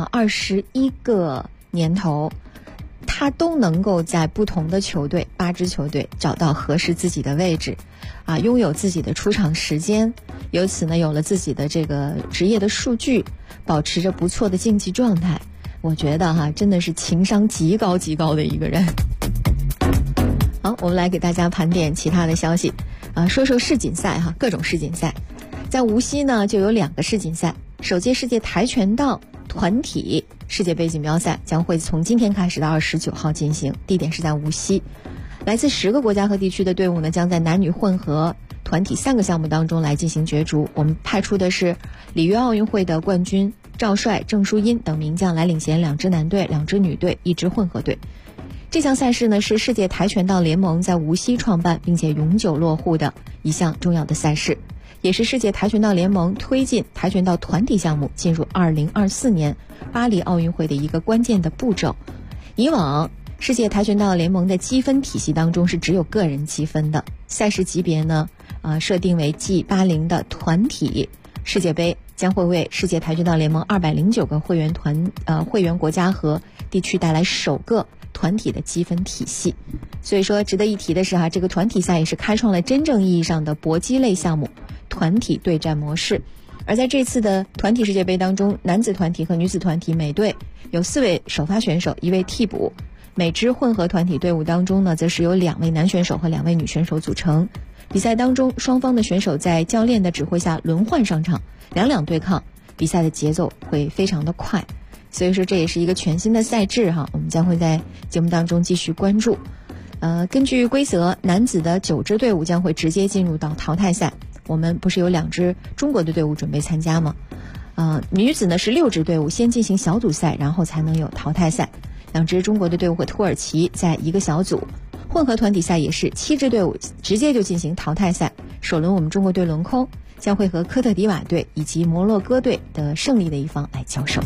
21个年头，他都能够在不同的球队8支球队找到合适自己的位置拥有自己的出场时间，由此呢有了自己的这个职业的数据，保持着不错的竞技状态。我觉得真的是情商极高极高的一个人。好，我们来给大家盘点其他的消息说说世锦赛各种世锦赛。在无锡呢就有2个世锦赛，首届世界跆拳道团体世界杯锦标赛将会从今天开始到29号进行，地点是在无锡。来自10个国家和地区的队伍呢，将在男女混合团体3个项目当中来进行角逐。我们派出的是里约奥运会的冠军赵帅、郑淑英等名将来领衔2支男队、2支女队、1支混合队。这项赛事呢是世界跆拳道联盟在无锡创办并且永久落户的一项重要的赛事，也是世界跆拳道联盟推进跆拳道团体项目进入2024年巴黎奥运会的一个关键的步骤。以往世界跆拳道联盟的积分体系当中是只有个人积分的，赛事级别呢设定为 G80 的团体世界杯，将会为世界跆拳道联盟209个会员国家和地区带来首个团体的积分体系。所以说值得一提的是这个团体赛也是开创了真正意义上的搏击类项目团体对战模式。而在这次的团体世界杯当中，男子团体和女子团体每队有4位首发选手，1位替补。每支混合团体队伍当中呢，则是由2位男选手和2位女选手组成。比赛当中，双方的选手在教练的指挥下轮换上场，两对抗，比赛的节奏会非常的快。所以说这也是一个全新的赛制我们将会在节目当中继续关注。根据规则，男子的9支队伍将会直接进入到淘汰赛。我们不是有2支中国的队伍准备参加吗？女子呢是6支队伍先进行小组赛，然后才能有淘汰赛。2支中国的队伍和土耳其在一个小组。混合团体赛也是7支队伍直接就进行淘汰赛。首轮我们中国队轮空，将会和科特迪瓦队以及摩洛哥队的胜利的一方来交手。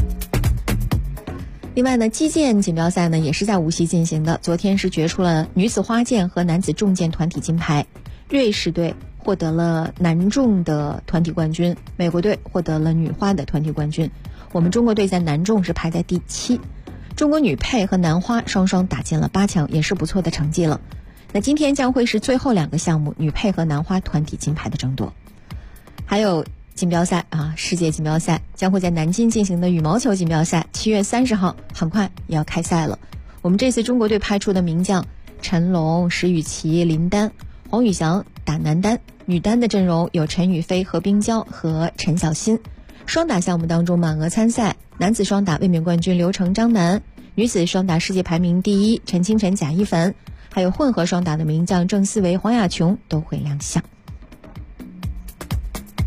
另外呢，击剑锦标赛呢也是在无锡进行的。昨天是决出了女子花剑和男子重剑团体金牌，瑞士队获得了男重的团体冠军，美国队获得了女花的团体冠军。我们中国队在男重是排在第7。中国女配和男花双双打进了8强，也是不错的成绩了。那今天将会是最后2个项目，女配和男花团体金牌的争夺。还有锦标赛世界锦标赛将会在南京进行的羽毛球锦标赛7月30号很快也要开赛了。我们这次中国队派出的名将陈龙、石宇奇、林丹、黄宇翔打男单，女单的阵容有陈雨菲、何冰娇和陈小欣。双打项目当中满额参赛，男子双打卫冕冠军刘成、张楠，女子双打世界排名第1陈清晨、贾一凡，还有混合双打的名将郑思维、黄雅琼都会亮相。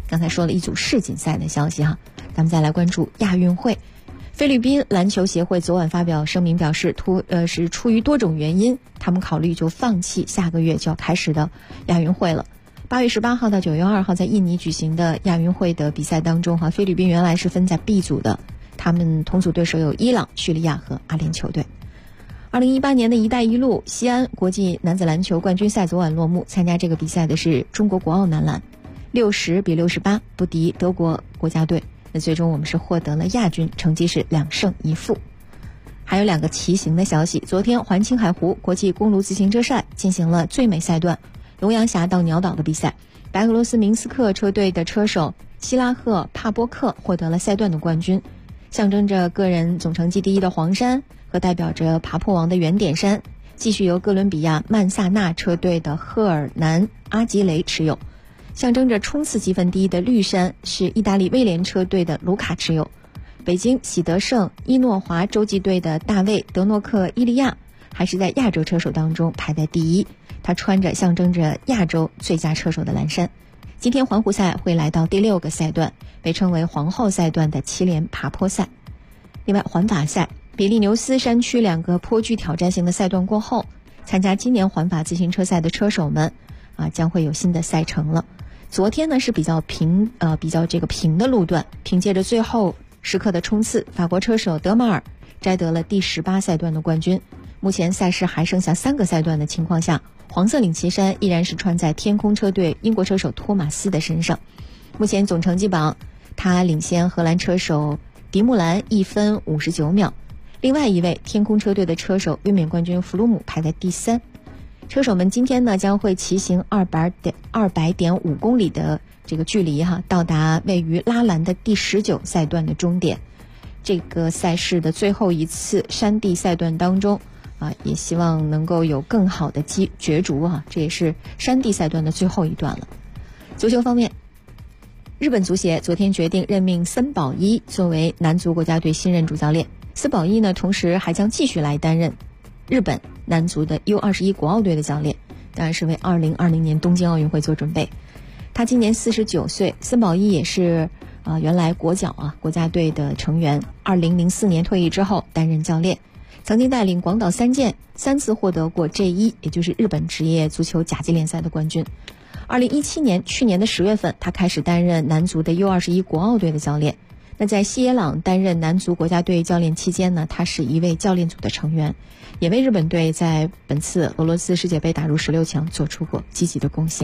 刚才说了一组世锦赛的消息哈，咱们再来关注亚运会。菲律宾篮球协会昨晚发表声明表示，是出于多种原因，他们考虑就放弃下个月就要开始的亚运会了。8月18号到9月2号在印尼举行的亚运会的比赛当中菲律宾原来是分在 B 组的，他们同组对手有伊朗、叙利亚和阿联酋队。2018年的一带一路西安国际男子篮球冠军赛昨晚落幕，参加这个比赛的是中国国奥男篮，60比68不敌德国国家队，那最终我们是获得了亚军，成绩是2胜1负。还有2个骑行的消息，昨天环青海湖国际公路自行车赛进行了最美赛段龙阳峡到鸟岛的比赛，白俄罗斯明斯克车队的车手希拉赫帕波克获得了赛段的冠军，象征着个人总成绩第一的黄山和代表着爬坡王的圆点山继续由哥伦比亚曼萨纳车队的赫尔南阿吉雷持有，象征着冲刺积分第一的绿山是意大利威廉车队的卢卡持有。北京喜德盛伊诺华洲际队的大卫德诺克伊利亚还是在亚洲车手当中排在第一，他穿着象征着亚洲最佳车手的蓝衫。今天环湖赛会来到第6个赛段，被称为皇后赛段的7连爬坡赛。另外环法赛比利牛斯山区2个颇具挑战性的赛段过后，参加今年环法自行车赛的车手们将会有新的赛程了。昨天呢是比较平的路段，凭借着最后时刻的冲刺，法国车手德马尔摘得了第18赛段的冠军。目前赛事还剩下3个赛段的情况下，黄色领旗衫依然是穿在天空车队英国车手托马斯的身上。目前总成绩榜他领先荷兰车手迪穆兰1分59秒，另外一位天空车队的车手卫冕冠军弗鲁姆排在第3。车手们今天呢将会骑行200.5公里的这个距离到达位于拉兰的第19赛段的终点。这个赛事的最后一次山地赛段当中也希望能够有更好的角逐这也是山地赛段的最后一段了。足球方面，日本足协昨天决定任命森保一作为男足国家队新任主教练。森保一呢同时还将继续来担任日本男足的 U21 国奥队的教练，当然是为2020年东京奥运会做准备。他今年49岁，森保一也是原来国脚国家队的成员，2004年退役之后担任教练，曾经带领广岛三剑3次获得过 J1， 也就是日本职业足球甲级联赛的冠军。2017年去年的10月份，他开始担任男足的 U21 国奥队的教练。那在西野朗担任男足国家队教练期间呢，他是一位教练组的成员，也为日本队在本次俄罗斯世界杯打入16强做出过积极的贡献。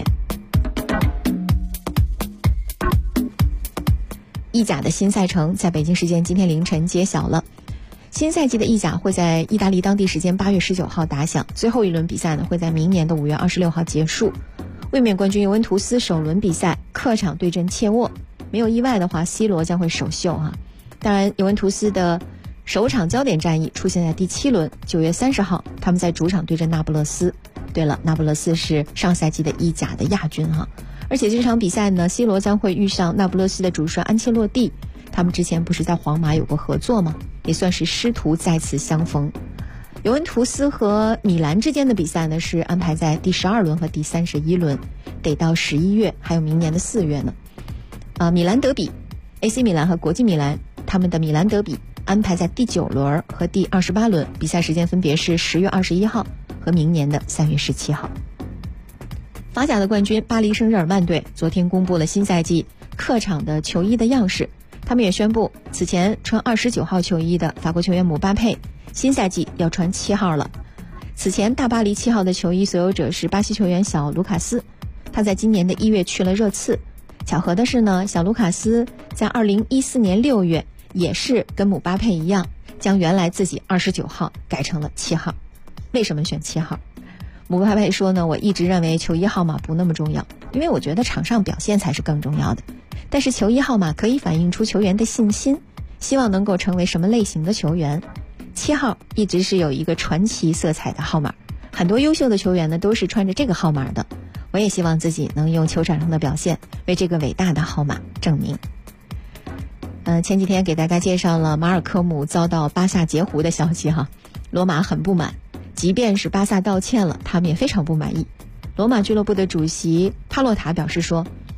意甲的新赛程在北京时间今天凌晨揭晓了。新赛季的意甲会在意大利当地时间8月19号打响，最后一轮比赛呢会在明年的5月26号结束。卫冕冠军尤文图斯首轮比赛客场对阵切沃，没有意外的话 C 罗将会首秀当然尤文图斯的首场焦点战役出现在第7轮9月30号，他们在主场对阵那不勒斯。对了，那不勒斯是上赛季的意甲的亚军而且这场比赛呢 C 罗将会遇上那不勒斯的主帅安切洛蒂，他们之前不是在皇马有过合作吗？也算是师徒再次相逢。尤文图斯和米兰之间的比赛呢是安排在第12轮和第31轮，得到11月还有明年的4月呢。米兰德比 AC 米兰和国际米兰，他们的米兰德比安排在第9轮和第28轮，比赛时间分别是10月21号和明年的3月17号。法甲的冠军巴黎圣日耳曼队昨天公布了新赛季客场的球衣的样式，他们也宣布此前穿29号球衣的法国球员姆巴佩新赛季要穿7号了。此前大巴黎7号的球衣所有者是巴西球员小卢卡斯，他在今年的1月去了热刺。巧合的是呢，小卢卡斯在2014年6月也是跟姆巴佩一样将原来自己29号改成了7号。为什么选7号？姆巴佩说呢，我一直认为球衣号码不那么重要，因为我觉得场上表现才是更重要的。但是球衣号码可以反映出球员的信心，希望能够成为什么类型的球员。7号一直是有一个传奇色彩的号码，很多优秀的球员呢都是穿着这个号码的。我也希望自己能用球场上的表现为这个伟大的号码证明。前几天给大家介绍了马尔科姆遭到巴萨截胡的消息罗马很不满，即便是巴萨道歉了，他们也非常不满意。罗马俱乐部的主席帕洛塔表示说，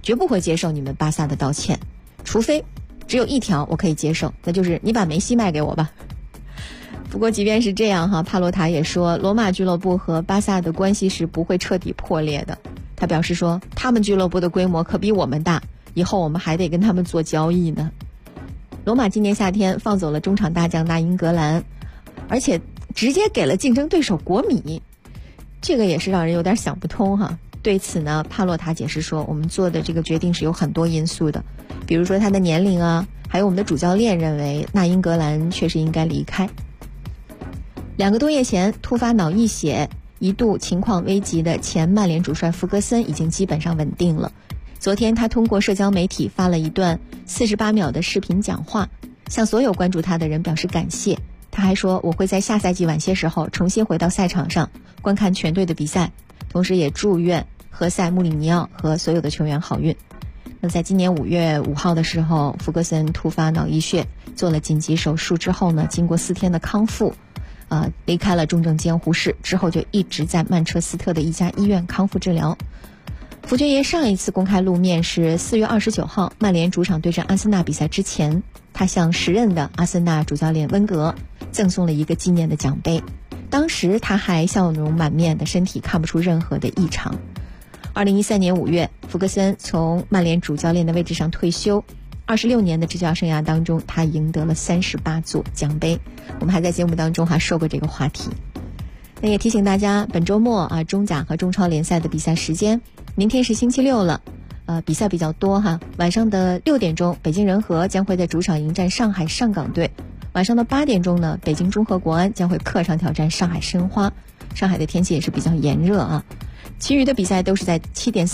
绝不会接受你们巴萨的道歉，除非只有一条我可以接受，那就是你把梅西卖给我吧。不过即便是这样哈，帕洛塔也说罗马俱乐部和巴萨的关系是不会彻底破裂的。他表示说，他们俱乐部的规模可比我们大，以后我们还得跟他们做交易呢。罗马今年夏天放走了中场大将纳英格兰，而且直接给了竞争对手国米，这个也是让人有点想不通哈。对此呢，帕洛塔解释说，我们做的这个决定是有很多因素的，比如说他的年龄啊，还有我们的主教练认为纳英格兰确实应该离开。2个多月前突发脑溢血，一度情况危急的前曼联主帅弗格森已经基本上稳定了。昨天他通过社交媒体发了一段48秒的视频讲话，向所有关注他的人表示感谢。他还说，我会在下赛季晚些时候重新回到赛场上观看全队的比赛，同时也祝愿何塞·穆里尼奥和所有的球员好运。那在今年5月5号的时候，弗格森突发脑溢血，做了紧急手术之后呢，经过4天的康复，离开了重症监护室，之后就一直在曼彻斯特的一家医院康复治疗。福爵爷上一次公开露面是4月29号，曼联主场对阵阿森纳比赛之前，他向时任的阿森纳主教练温格赠送了一个纪念的奖杯。当时他还笑容满面的，身体看不出任何的异常。2013年5月，弗格森从曼联主教练的位置上退休。26年的执教生涯当中，他赢得了38座奖杯。我们还在节目当中还说过这个话题。那也提醒大家，本周末中甲和中超联赛的比赛时间，明天是星期六了，比赛比较多哈。晚上的6点钟，北京人和将会在主场迎战上海上港队；晚上的8点钟呢，北京中赫国安将会客场挑战上海申花。上海的天气也是比较炎热啊。其余的比赛都是在7点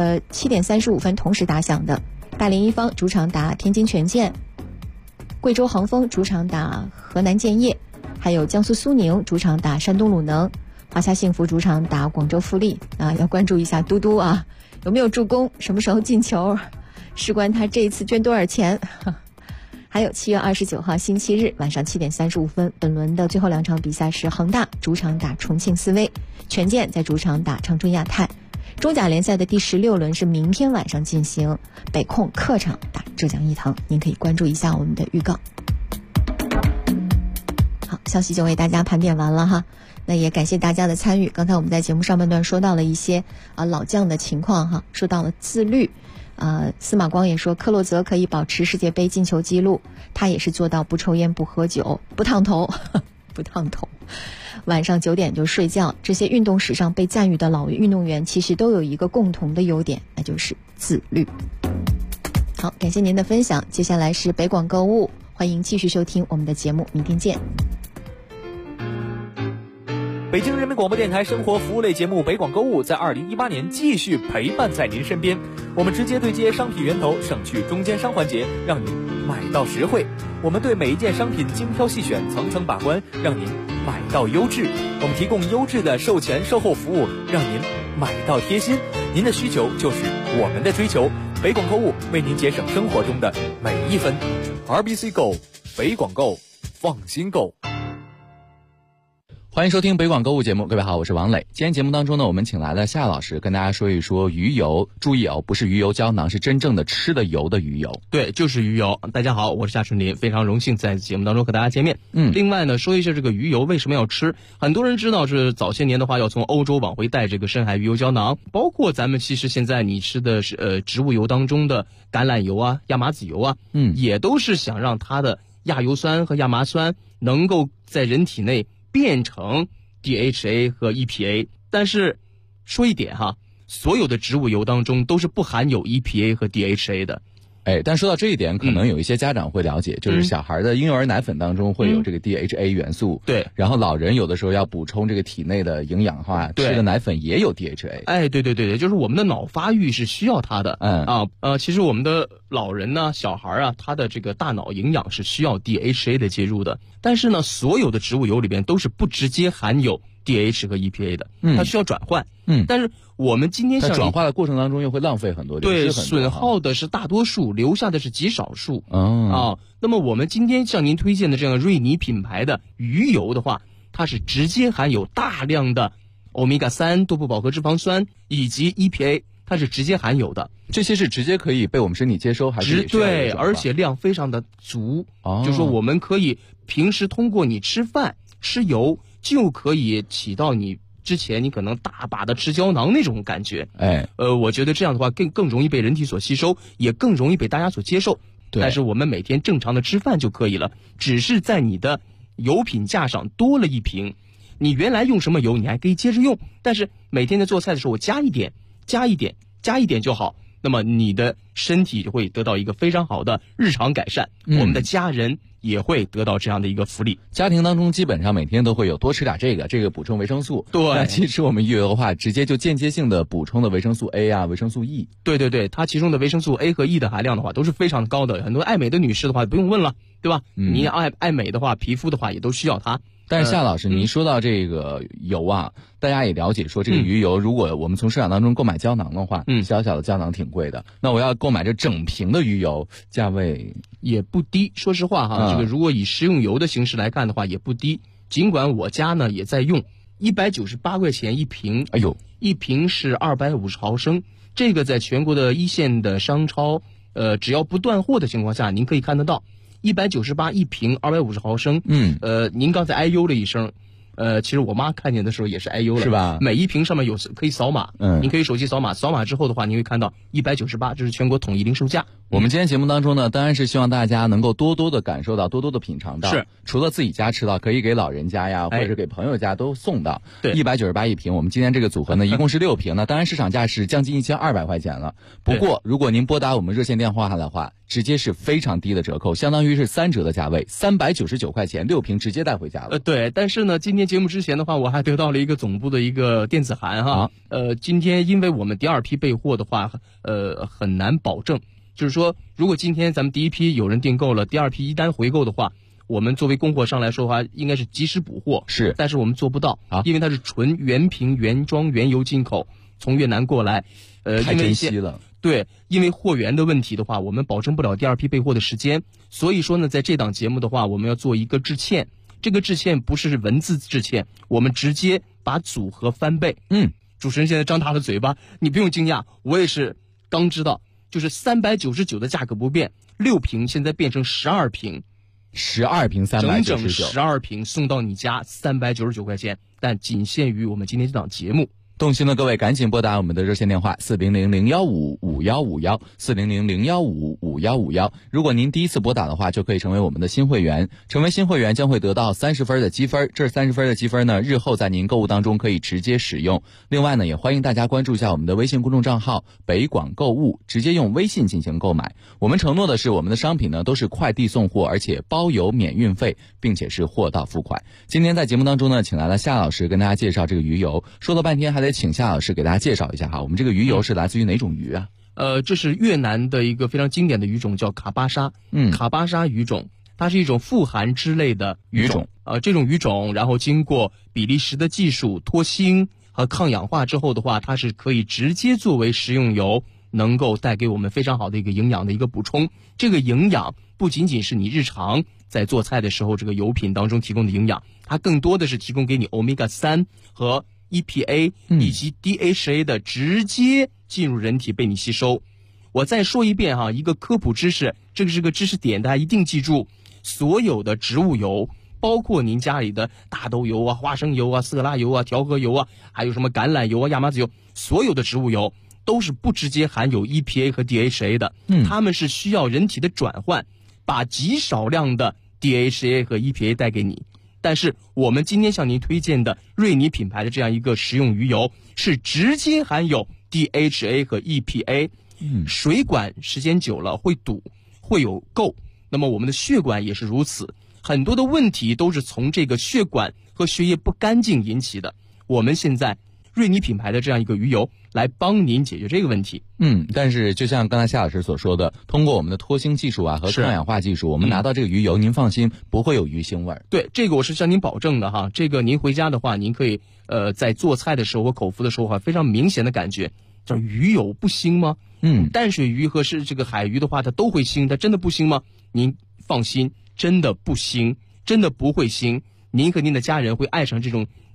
35分同时打响的。大连一方主场打天津权健，贵州恒丰主场打河南建业，还有江苏苏宁主场打山东鲁能，华夏幸福主场打广州富力要关注一下嘟嘟啊，有没有助攻，什么时候进球，事关他这一次捐多少钱。还有7月29号星期日晚上7点35分，本轮的最后2场比赛是恒大主场打重庆斯威，权健在主场打长春亚泰。中甲联赛的第16轮是明天晚上进行，北控客场打浙江毅腾，您可以关注一下我们的预告。好，消息就为大家盘点完了哈，那也感谢大家的参与。刚才我们在节目上半段说到了一些老将的情况哈，说到了自律。司马光也说，克洛泽可以保持世界杯进球记录，他也是做到不抽烟不喝酒不烫头不烫头，晚上9点就睡觉。这些运动史上被赞誉的老运动员其实都有一个共同的优点，那就是自律。好，感谢您的分享。接下来是北广购物，欢迎继续收听我们的节目，明天见。 北京人民广播电台生活服务类节目北广购物在2018年继续陪伴在您身边，我们直接对接商品源头，省去中间商环节，让您买到实惠。我们对每一件商品精挑细选，层层把关，让您买到优质。我们提供优质的售前售后服务，让您买到贴心。您的需求就是我们的追求，北广购物为您节省生活中的每一分。RBC Go， 北广购，放心购。 欢迎收听北广购物节目，各位好，我是王磊。今天节目当中呢，我们请来了夏老师跟大家说一说鱼油。注意不是鱼油胶囊，是真正的吃的油的鱼油。 对，就是鱼油。大家好，我是夏春林，非常荣幸在节目当中和大家见面。另外呢，说一下这个鱼油为什么要吃。很多人知道是早些年的话要从欧洲往回带这个深海鱼油胶囊，包括咱们其实现在你吃的是植物油当中的橄榄油啊、亚麻籽油啊，也都是想让它的亚油酸和亚麻酸能够在人体内变成 DHA 和 EPA， 但是说一点哈，所有的植物油当中都是不含有 EPA 和 DHA 的。 但说到这一点，可能有一些家长会了解，就是小孩的婴幼儿奶粉当中会有这个 DHA 元素，对，然后老人有的时候要补充这个体内的营养的话，吃的奶粉也有 DHA。 对，就是我们的脑发育是需要它的。其实我们的老人呢、小孩啊，他的这个大脑营养是需要 DHA 的介入的。但是呢，所有的植物油里边都是不直接含有 DHA 和 EPA 的，它需要转换。但是我们今天在转化的过程当中又会浪费很多， 对，损耗的是大多数，留下的是极少数。那么我们今天向您推荐的这样瑞尼品牌的鱼油的话，它是直接含有大量的欧米伽3多不饱和脂肪酸以及 EPA， 它是直接含有的。 这些是直接可以被我们身体接收，还是对，而且量非常的足。就说我们可以平时通过你吃饭吃油，就可以起到你之前你可能大把的吃胶囊那种感觉。我觉得这样的话更容易被人体所吸收，也更容易被大家所接受。但是我们每天正常的吃饭就可以了，只是在你的油品架上多了一瓶。你原来用什么油你还可以接着用，但是每天在做菜的时候我加一点就好，那么你的身体就会得到一个非常好的日常改善，我们的家人也会得到这样的一个福利。 家庭当中基本上每天都会有多吃点这个补充维生素。 对， 那其实我们鱼油的话，直接就间接性的补充的维生素 A 啊，维生素 E。 对，它其中的维生素 A 和 E 的含量的话都是非常高的，很多爱美的女士的话不用问了，对吧？你爱美的话，皮肤的话也都需要它。 但是夏老师，您说到这个油啊，大家也了解说这个鱼油，如果我们从市场当中购买胶囊的话，小小的胶囊挺贵的。那我要购买这整瓶的鱼油，价位也不低。说实话哈，这个如果以食用油的形式来看的话，也不低。尽管我家呢也在用，198块钱一瓶，一瓶是250毫升，这个在全国的一线的商超，只要不断货的情况下，您可以看得到。198一瓶250毫升，您刚才哎呦了一声，其实我妈看见的时候也是哎呦了， 是吧？ 每一瓶上面有可以扫码，您可以手机扫码，扫码之后的话，您会看到198，这是全国统一零售价。 我们今天节目当中呢，当然是希望大家能够多多的感受到，多多的品尝到。 是， 除了自己家吃到，可以给老人家呀，或者是给朋友家都送到。 对 ，198一瓶。我们今天这个组合呢，一共是6瓶呢，当然市场价是将近1200块钱了。不过，如果您拨打我们热线电话的话，直接是非常低的折扣，相当于是3折的价位，399块钱6瓶直接带回家了。 对，但是呢，今天节目之前的话，我还得到了一个总部的一个电子函哈。今天因为我们第2批备货的话，很难保证。就是说，如果今天咱们第1批有人订购了，第2批一单回购的话，我们作为供货商来说的话，应该是及时补货。 是， 但是我们做不到因为它是纯原瓶原装原油进口，从越南过来， 太珍惜了。 对，因为货源的问题的话，我们保证不了第2批备货的时间。所以说呢，在这档节目的话，我们要做一个致歉。这个致歉不是文字致歉，我们直接把组合翻倍。主持人现在张大了嘴巴，你不用惊讶，我也是刚知道。就是399的价格不变，6瓶现在变成12瓶 ，12瓶399， 整整12瓶送到你家399块钱，但仅限于我们今天这档节目。 动心的各位赶紧拨打我们的热线电话400-015-5151，400-015-5151。如果您第一次拨打的话，就可以成为我们的新会员。成为新会员将会得到30分的积分，这30分的积分呢，日后在您购物当中可以直接使用。另外呢，也欢迎大家关注一下我们的微信公众账号北广购物，直接用微信进行购买。我们承诺的是，我们的商品呢都是快递送货，而且包邮免运费，并且是货到付款。今天在节目当中呢，请来了夏老师跟大家介绍这个鱼油，说了半天还得请夏老师给大家介绍一下哈，我们这个鱼油是来自于哪种鱼啊？ 这是越南的一个非常经典的鱼种，叫卡巴沙。卡巴沙鱼种，它是一种富含脂类的鱼种。这种鱼种，然后经过比利时的技术脱腥和抗氧化之后的话，它是可以直接作为食用油，能够带给我们非常好的一个营养的一个补充。这个营养不仅仅是你日常在做菜的时候这个油品当中提供的营养，它更多的是提供给你 Omega-3 和EPA 以及 DHA 的直接进入人体被你吸收。我再说一遍哈，一个科普知识，这个是个知识点，大家一定记住。所有的植物油，包括您家里的大豆油啊、花生油啊、色拉油啊、调和油啊，还有什么橄榄油啊、亚麻籽油，所有的植物油都是不直接含有 EPA 和 DHA 的。它们是需要人体的转换，把极少量的 DHA 和 EPA 带给你。但是我们今天向您推荐的瑞妮品牌的这样一个食用鱼油，是直接含有 DHA 和 EPA。水管时间久了会堵，会有垢，那么我们的血管也是如此，很多的问题都是从这个血管和血液不干净引起的。我们现在瑞妮品牌的这样一个鱼油来帮您解决这个问题。 但是就像刚才夏老师所说的，通过我们的脱腥技术啊和抗氧化技术，我们拿到这个鱼油，您放心不会有鱼腥味儿。 对，这个我是向您保证的哈。这个您回家的话，您可以在做菜的时候和口服的时候非常明显的感觉，这鱼油不腥吗？淡水鱼和是这个海鱼的话，它都会腥，它真的不腥吗？您放心，真的不腥，真的不会腥。您和您的家人会爱上这种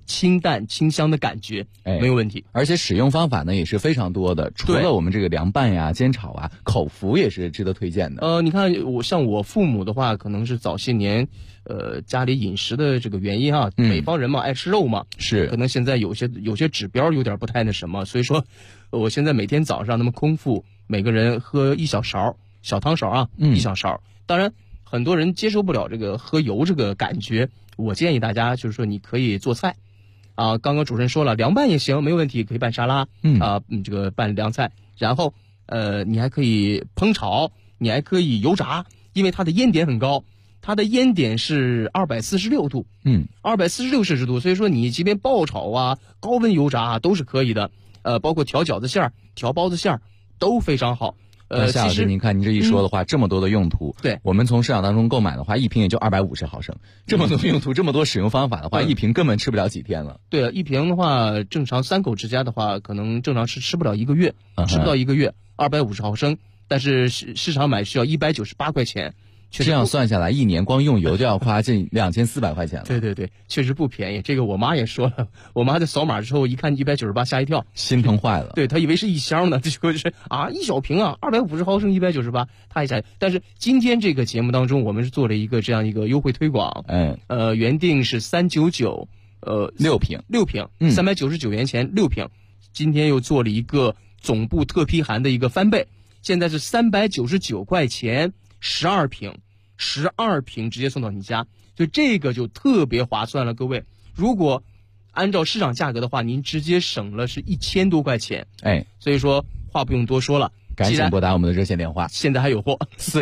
清淡清香的感觉，没有问题。 而且使用方法呢也是非常多的，除了我们这个凉拌呀、煎炒啊，口服也是值得推荐的。 你看我父母的话，可能是早些年家里饮食的这个原因啊，北方人嘛爱吃肉嘛， 是可能现在有些指标有点不太那什么，所以说我现在每天早上那么空腹，每个人喝1小勺小汤勺啊，1小勺。当然很多人接受不了这个喝油这个感觉，我建议大家就是说你可以做菜啊，刚刚主持人说了，凉拌也行，没有问题，可以拌沙拉，这个拌凉菜，然后你还可以烹炒，你还可以油炸，因为它的烟点很高，它的烟点是246度，246摄氏度，所以说你即便爆炒啊、高温油炸都是可以的，包括调饺子馅儿、调包子馅儿都非常好。 夏老师，您看您这一说的话，这么多的用途， 对， 我们从市场当中购买的话，一瓶也就250毫升，这么多用途，这么多使用方法的话，一瓶根本吃不了几天了。 对，一瓶的话，正常3口之家的话，可能正常吃不了1个月，吃不到1个月，250毫升，但是市场买需要198块钱。 这样算下来，一年光用油就要花近2400块钱了。 对对对，确实不便宜。这个我妈也说了，我妈在扫码之后一看198，吓一跳， 心疼坏了。 对，她以为是一箱呢，这就是一小瓶啊，250毫升198，她一下。但是今天这个节目当中，我们是做了一个这样一个优惠推广，原定是399， 6瓶 ，399元钱6瓶，今天又做了一个总部特批函的一个翻倍，现在是399块钱。12瓶直接送到你家，所以这个就特别划算了。各位，如果按照市场价格的话，您直接省了是1000多块钱。所以说话不用多说了， 赶紧拨打我们的热线电话， 现在还有货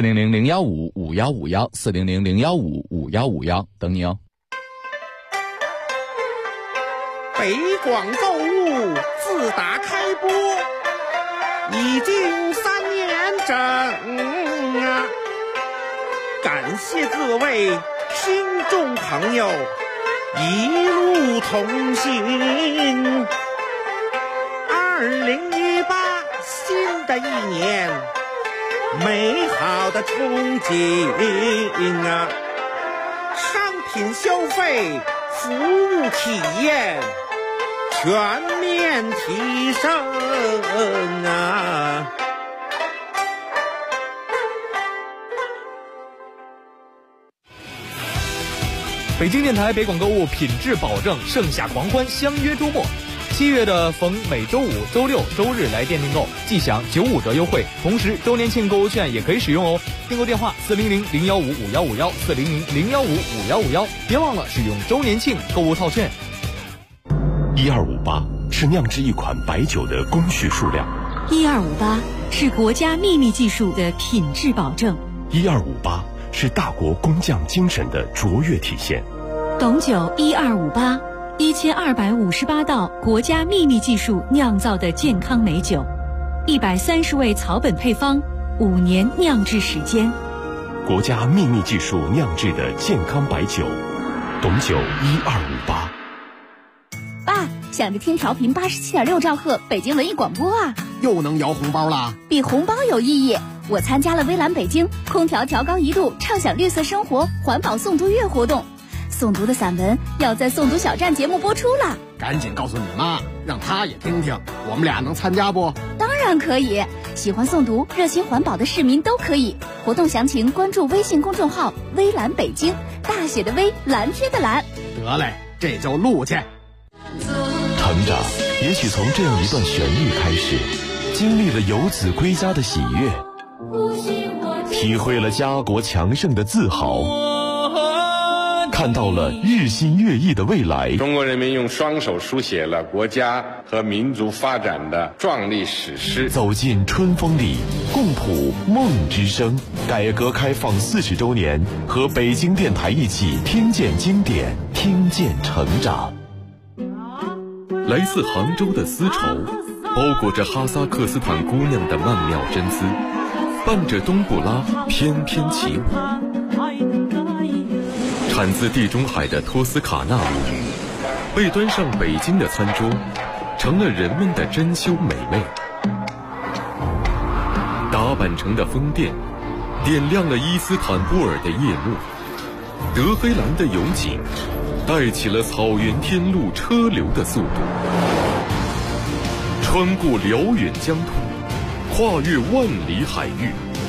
，400-015-5151，400-015-5151，等你哦。 北广购物自打开播已经3年整啊，感谢各位听众朋友一路同行。2018新的一年，美好的憧憬啊，商品消费、服务体验全面提升啊！ 北京电台北广购物品质保证，盛夏狂欢相约周末。7月的逢每周五、周六、周日来店订购，即享95折优惠，同时周年庆购物券也可以使用哦。订购电话400-015-5151，400-015-5151，别忘了使用周年庆购物套券。 1258是酿制一款白酒的工序数量 ，1258是国家秘密技术的品质保证 ，1258是大国工匠精神的卓越体现。 董酒1258，1258道国家秘密技术酿造的健康美酒，130味草本配方，5年酿制时间， 国家秘密技术酿制的健康白酒，董酒1258。 爸，想着听调频87.6兆赫北京文艺广播啊， 又能摇红包啦！ 比红包有意义。我参加了微蓝北京空调调高1度，畅享绿色生活环保诵读月活动，诵读的散文要在诵读小站节目播出了。 赶紧告诉你妈，让她也听听，我们俩能参加不？ 当然可以，喜欢诵读、热心环保的市民都可以。活动详情关注微信公众号微蓝北京，大写的微，蓝天的蓝。 得嘞，这就录去。 成长也许从这样一段旋律开始，经历了游子归家的喜悦，体会了家国强盛的自豪，看到了日新月异的未来。 中国人民用双手书写了国家和民族发展的壮丽史诗。 走进春风里，共谱梦之声。改革开放40周年，和北京电台一起听见经典，听见成长。 来自杭州的丝绸，包裹着哈萨克斯坦姑娘的曼妙真姿，伴着冬不拉翩翩起舞。产自地中海的托斯卡纳母语，被端上北京的餐桌，成了人们的珍馐美味。打扮成的宫殿，点亮了伊斯坦布尔的夜幕，德黑兰的油井带起了草原天路车流的速度，穿过辽远疆土，跨越万里海域。